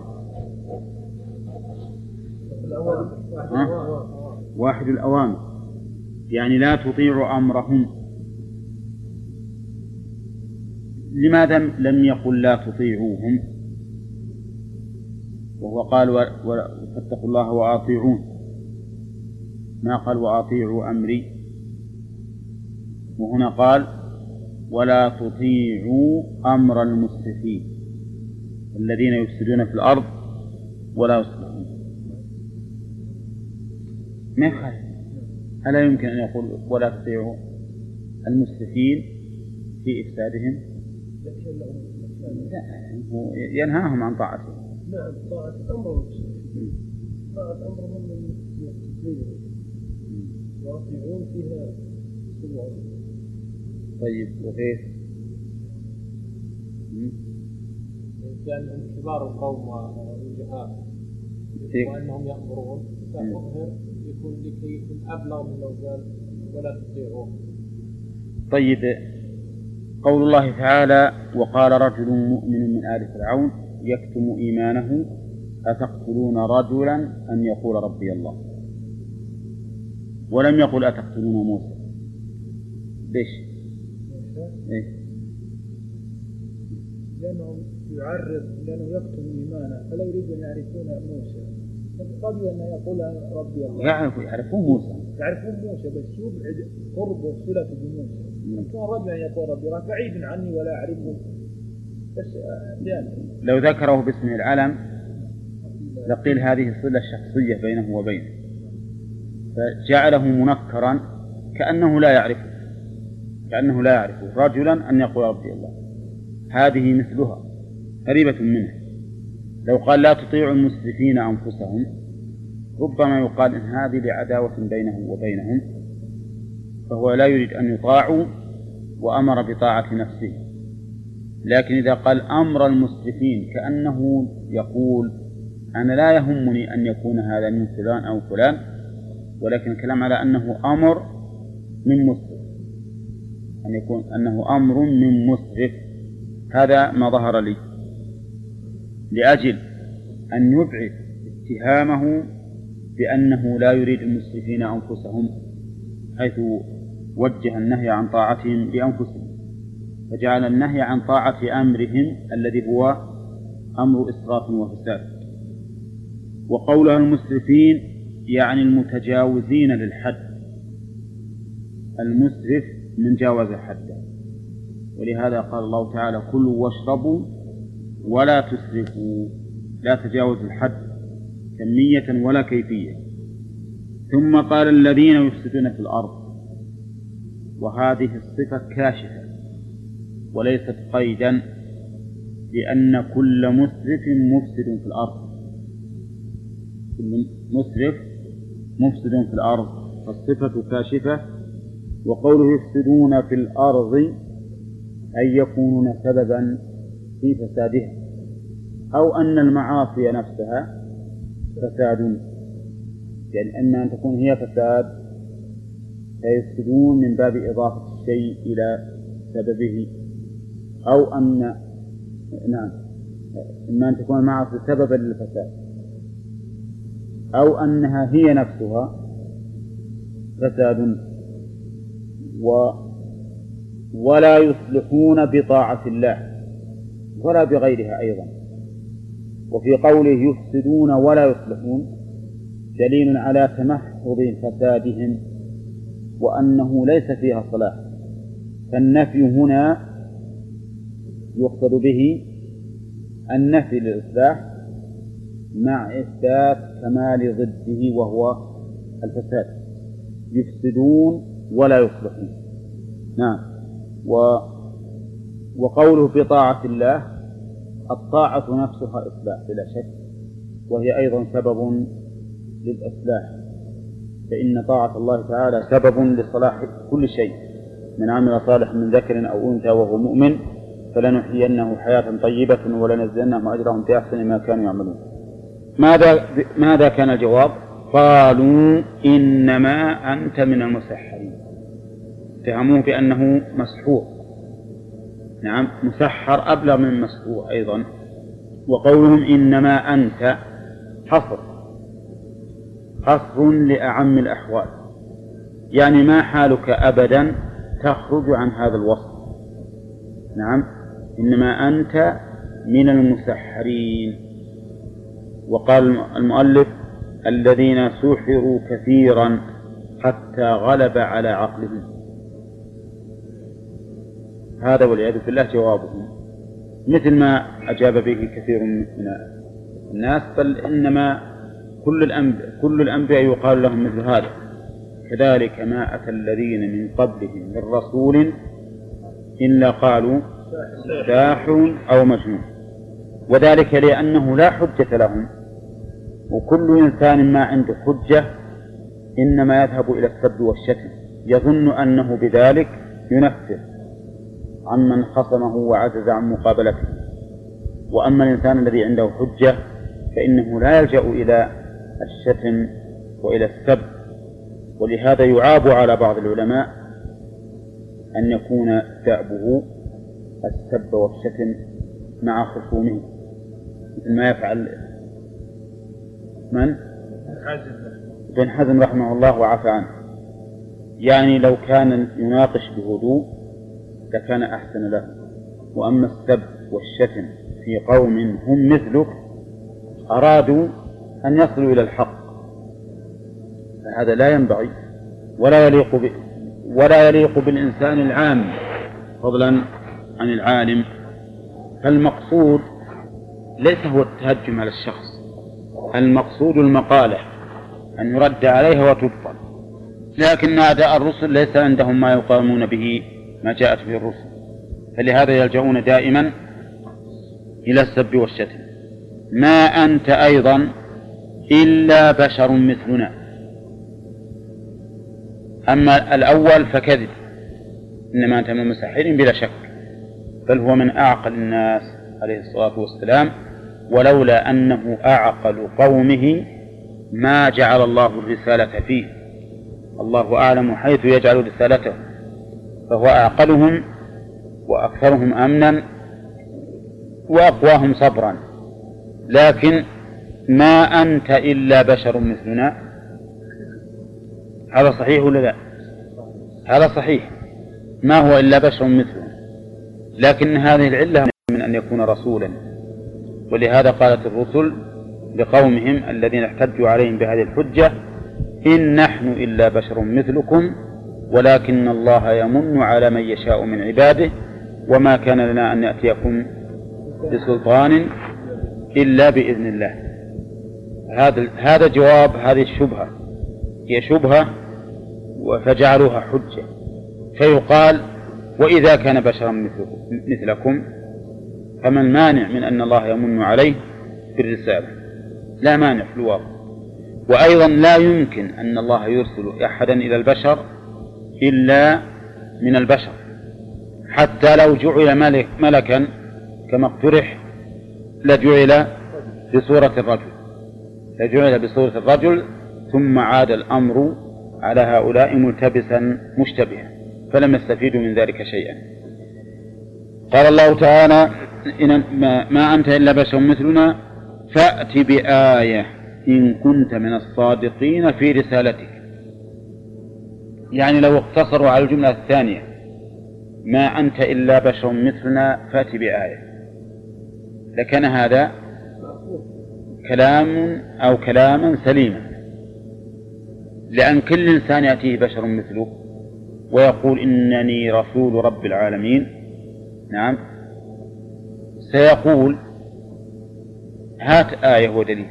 واحد الأوامر، يعني لا تطيعوا أمرهم. لماذا لم يقل لا تطيعوهم وهو قال فاتقوا الله وأطيعون، ما قال وأطيعوا أمري؟ وهنا قال ولا تطيعوا أمر المسرفين الذين يفسدون في الأرض ولا يصلحون. ما يخالف، ألا يمكن أن يقول ولا تطيعوا المسرفين في إفسادهم؟ ينهاهم عن طاعته. نعم، طاعة أمرهم، طاعة أمرهم من واطيعون فيها سبوع. طيب وغير يعني كبار القوم والجهاء وأنهم يأمرون، فأظهر يكون لكي يكون أبلغ من لو قال ولا تطيعوه. طيب قول الله تعالى وقال رجل مؤمن من آل فرعون يكتم إيمانه أتقتلون رجلا أن يقول ربي الله، ولم يقل أتقتلون موسى. ليش؟ إيه؟ لأنه يعرض، لأنه يكتم إيمانه فلا يريد أن يعرفون موسى، قبل أن يقول ربي الله. يعرفون موسى، بس يبعد قربه وصلته بموسى. كان رجل أن يقول ربي الله بعيد عني ولا أعرفه، بس لو ذكره باسم العلم لقيل هذه صلة شخصية بينه وبينه، فجعله منكرا كأنه لا يعرفه رجلا أن يقول ربي الله. هذه مثلها قريبة منه. لو قال لا تطيعوا المسرفين أنفسهم ربما يقال إن هذه لعداوة بينه وبينهم، فهو لا يريد أن يطاعوا وأمر بطاعة نفسه. لكن إذا قال أمر المسرفين كأنه يقول أنا لا يهمني أن يكون هذا من فلان أو فلان، ولكن الكلام على أنه أمر من مسرف، أن يكون أنه أمر من مسرف. هذا ما ظهر لي لأجل أن يبعد اتهامه بأنه لا يريد المسرفين أنفسهم، حيث وجه النهي عن طاعتهم لأنفسهم، فجعل النهي عن طاعة أمرهم الذي هو أمر إسراف وفساد. وقولها المسرفين يعني المتجاوزين للحد، المسرف من جاوز حده، ولهذا قال الله تعالى كلوا واشربوا ولا تسرفوا، لا تجاوز الحد كمية ولا كيفية. ثم قال الذين يفسدون في الأرض، وهذه الصفة كاشفة وليست قيدا، لأن كل مسرف مفسد في الأرض، كل مسرف مفسد في الأرض، فالصفة كاشفة. وقوله يفسدون في الأرض أي يكونون سببا في فسادها، أو أن المعاصي نفسها فساد، يعني إما أن تكون هي فساد فيفسدون من باب إضافة الشيء إلى سببه، أو أن إما أن تكون المعاصي سببا للفساد، أو أنها هي نفسها فساد. ولا يصلحون بطاعة الله ولا بغيرها أيضا. وفي قوله يفسدون ولا يصلحون دليل على تمحض فسادهم وأنه ليس فيها صلاح، فالنفي هنا يقصد به النفي للإصلاح مع إثبات كمال ضده وهو الفساد. يفسدون ولا يصلحون. نعم. وقوله في طاعة الله، الطاعة نفسها إصلاح بلا شك، وهي أيضا سبب للإصلاح، فإن طاعة الله تعالى سبب لصلاح كل شيء. من عمل صالح من ذكر أو أنثى وهو مؤمن فلنحيينه حياة طيبة ولنجزينهم أجرهم بأحسن ما كانوا يعملون. ماذا كان الجواب؟ قالوا إنما أنت من المسحرين. اتهموه بأنه مسحور. نعم، مسحر أبلغ من مسحور أيضا. وقولهم إنما أنت حصر لأعم الأحوال، يعني ما حالك أبدا تخرج عن هذا الوصف. نعم، إنما أنت من المسحرين. وقال المؤلف الذين سحروا كثيرا حتى غلب على عقلهم. هذا والعياذ بالله جوابهم، مثل ما أجاب به كثير من الناس، بل إنما كل الأنبياء يقال لهم مثل هذا. كذلك ما أتى الذين من قبلهم من رسول إلا قالوا ساحر أو مجنون، وذلك لأنه لا حجة لهم، وكل إنسان ما عنده حجة إنما يذهب إلى السب والشتم، يظن أنه بذلك ينفر عمن خصمه وعجز عن مقابلته. وأما الإنسان الذي عنده حجة فإنه لا يلجأ إلى الشتم وإلى السب. ولهذا يعاب على بعض العلماء أن يكون دأبه السب والشتم مع خصومه، مثل ما يفعل من؟ ابن حزم رحمه الله وعفى عنه. يعني لو كان يناقش بهدوء لكان أحسن له. وأما السب والشتم في قوم هم مثلك أرادوا أن يصلوا إلى الحق، فهذا لا ينبغي ولا يليق بالإنسان العام فضلا عن العالم. فالمقصود ليس هو التهجم على الشخص، المقصود المقالة أن يرد عليها وتبطل. لكن أعداء الرسل ليس عندهم ما يقاومون به ما جاءت به الرسل، فلهذا يلجؤون دائما إلى السب والشتم. ما أنت أيضا إلا بشر مثلنا. أما الأول فكذب، إنما أنت من مسحر بلا شك، بل هو من أعقل الناس عليه الصلاة والسلام، ولولا أنه أعقل قومه ما جعل الله الرسالة فيه. الله أعلم حيث يجعل رسالته، فهو أعقلهم وأكثرهم أمنا وأقواهم صبرا. لكن ما أنت إلا بشر مثلنا، هذا صحيح ولا لا؟ هذا صحيح، ما هو إلا بشر مثلنا، لكن هذه العلة من أن يكون رسولا. ولهذا قالت الرسل لقومهم الذين احتجوا عليهم بهذه الحجة: إن نحن إلا بشر مثلكم ولكن الله يمن على من يشاء من عباده وما كان لنا أن نأتيكم بسلطان إلا بإذن الله. هذا جواب هذه الشبهة، هي شبهة فجعلوها حجة. فيقال: وإذا كان بشرا مثلكم فما المانع من أن الله يمن عليه بالرسالة؟ لا مانع في الواقع. وأيضا لا يمكن أن الله يرسل أحدا إلى البشر إلا من البشر، حتى لو جعل ملكا كما اقترح لجعل بصورة الرجل، ثم عاد الأمر على هؤلاء ملتبسا مشتبها، فلم يستفيدوا من ذلك شيئا. قال الله تعالى: ما أنت إلا بشر مثلنا فأت بآية إن كنت من الصادقين في رسالتك. يعني لو اقتصروا على الجملة الثانية: ما أنت إلا بشر مثلنا فأت بآية، لكان هذا كلاما سليما، لأن كل إنسان يأتيه بشر مثله ويقول إنني رسول رب العالمين، نعم، سيقول: هات آية ودليل.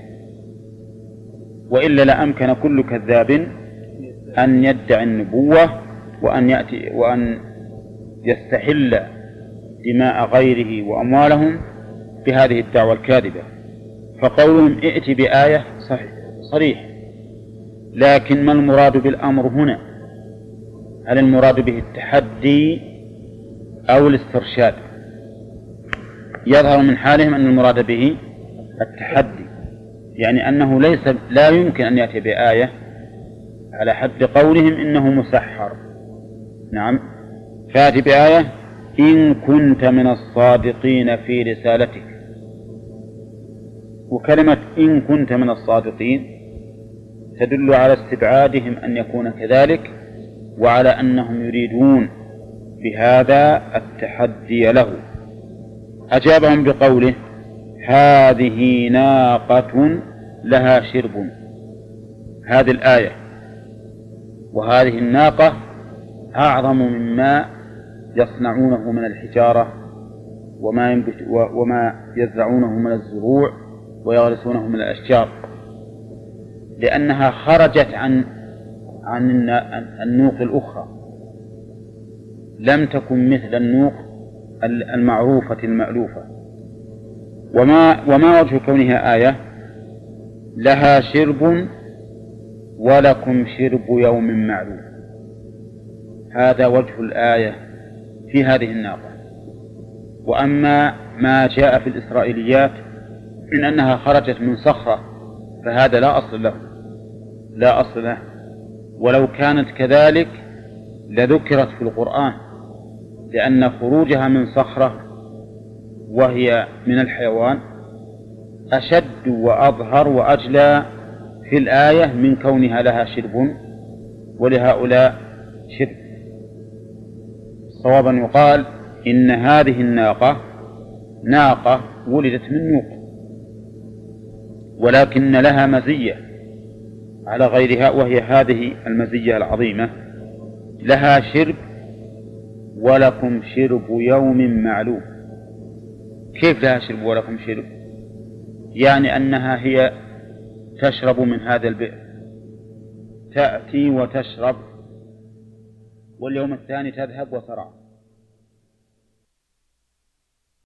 وإلا لأمكن كل كذاب أن يدعي النبوة وأن يستحل دماء غيره وأموالهم بهذه الدعوة الكاذبة. فقولهم ائت بآية صريح، لكن ما المراد بالأمر هنا؟ هل المراد به التحدي أو الاسترشاد؟ يظهر من حالهم أن المراد به التحدي، يعني أنه لا يمكن أن يأتي بآية على حد قولهم إنه مسحر. نعم، فأتي بآية إن كنت من الصادقين في رسالتك. وكلمة إن كنت من الصادقين تدل على استبعادهم أن يكون كذلك، وعلى أنهم يريدون بهذا التحدي له. أجابهم بقوله: هذه ناقة لها شرب. هذه الآية وهذه الناقة أعظم مما يصنعونه من الحجارة وما يزرعونه من الزروع ويغرسونه من الأشجار، لأنها خرجت عن النوق الأخرى، لم تكن مثل النوق المعروفة المألوفة. وما وجه كونها آية؟ لها شرب ولكم شرب يوم معلوم. هذا وجه الآية في هذه الناقة. وأما ما جاء في الإسرائيليات من أنها خرجت من صخرة فهذا لا أصل له، ولو كانت كذلك لذكرت في القرآن، لأن خروجها من صخرة وهي من الحيوان أشد وأظهر وأجلى في الآية من كونها لها شرب ولهؤلاء شرب. صوابا يقال إن هذه الناقة ناقة ولدت من نوق، ولكن لها مزية على غيرها، وهي هذه المزية العظيمة: لها شرب ولكم شرب يوم معلوم. كيف لها شرب ولكم شرب؟ يعني أنها هي تشرب من هذا البئر، تأتي وتشرب، واليوم الثاني تذهب وترى.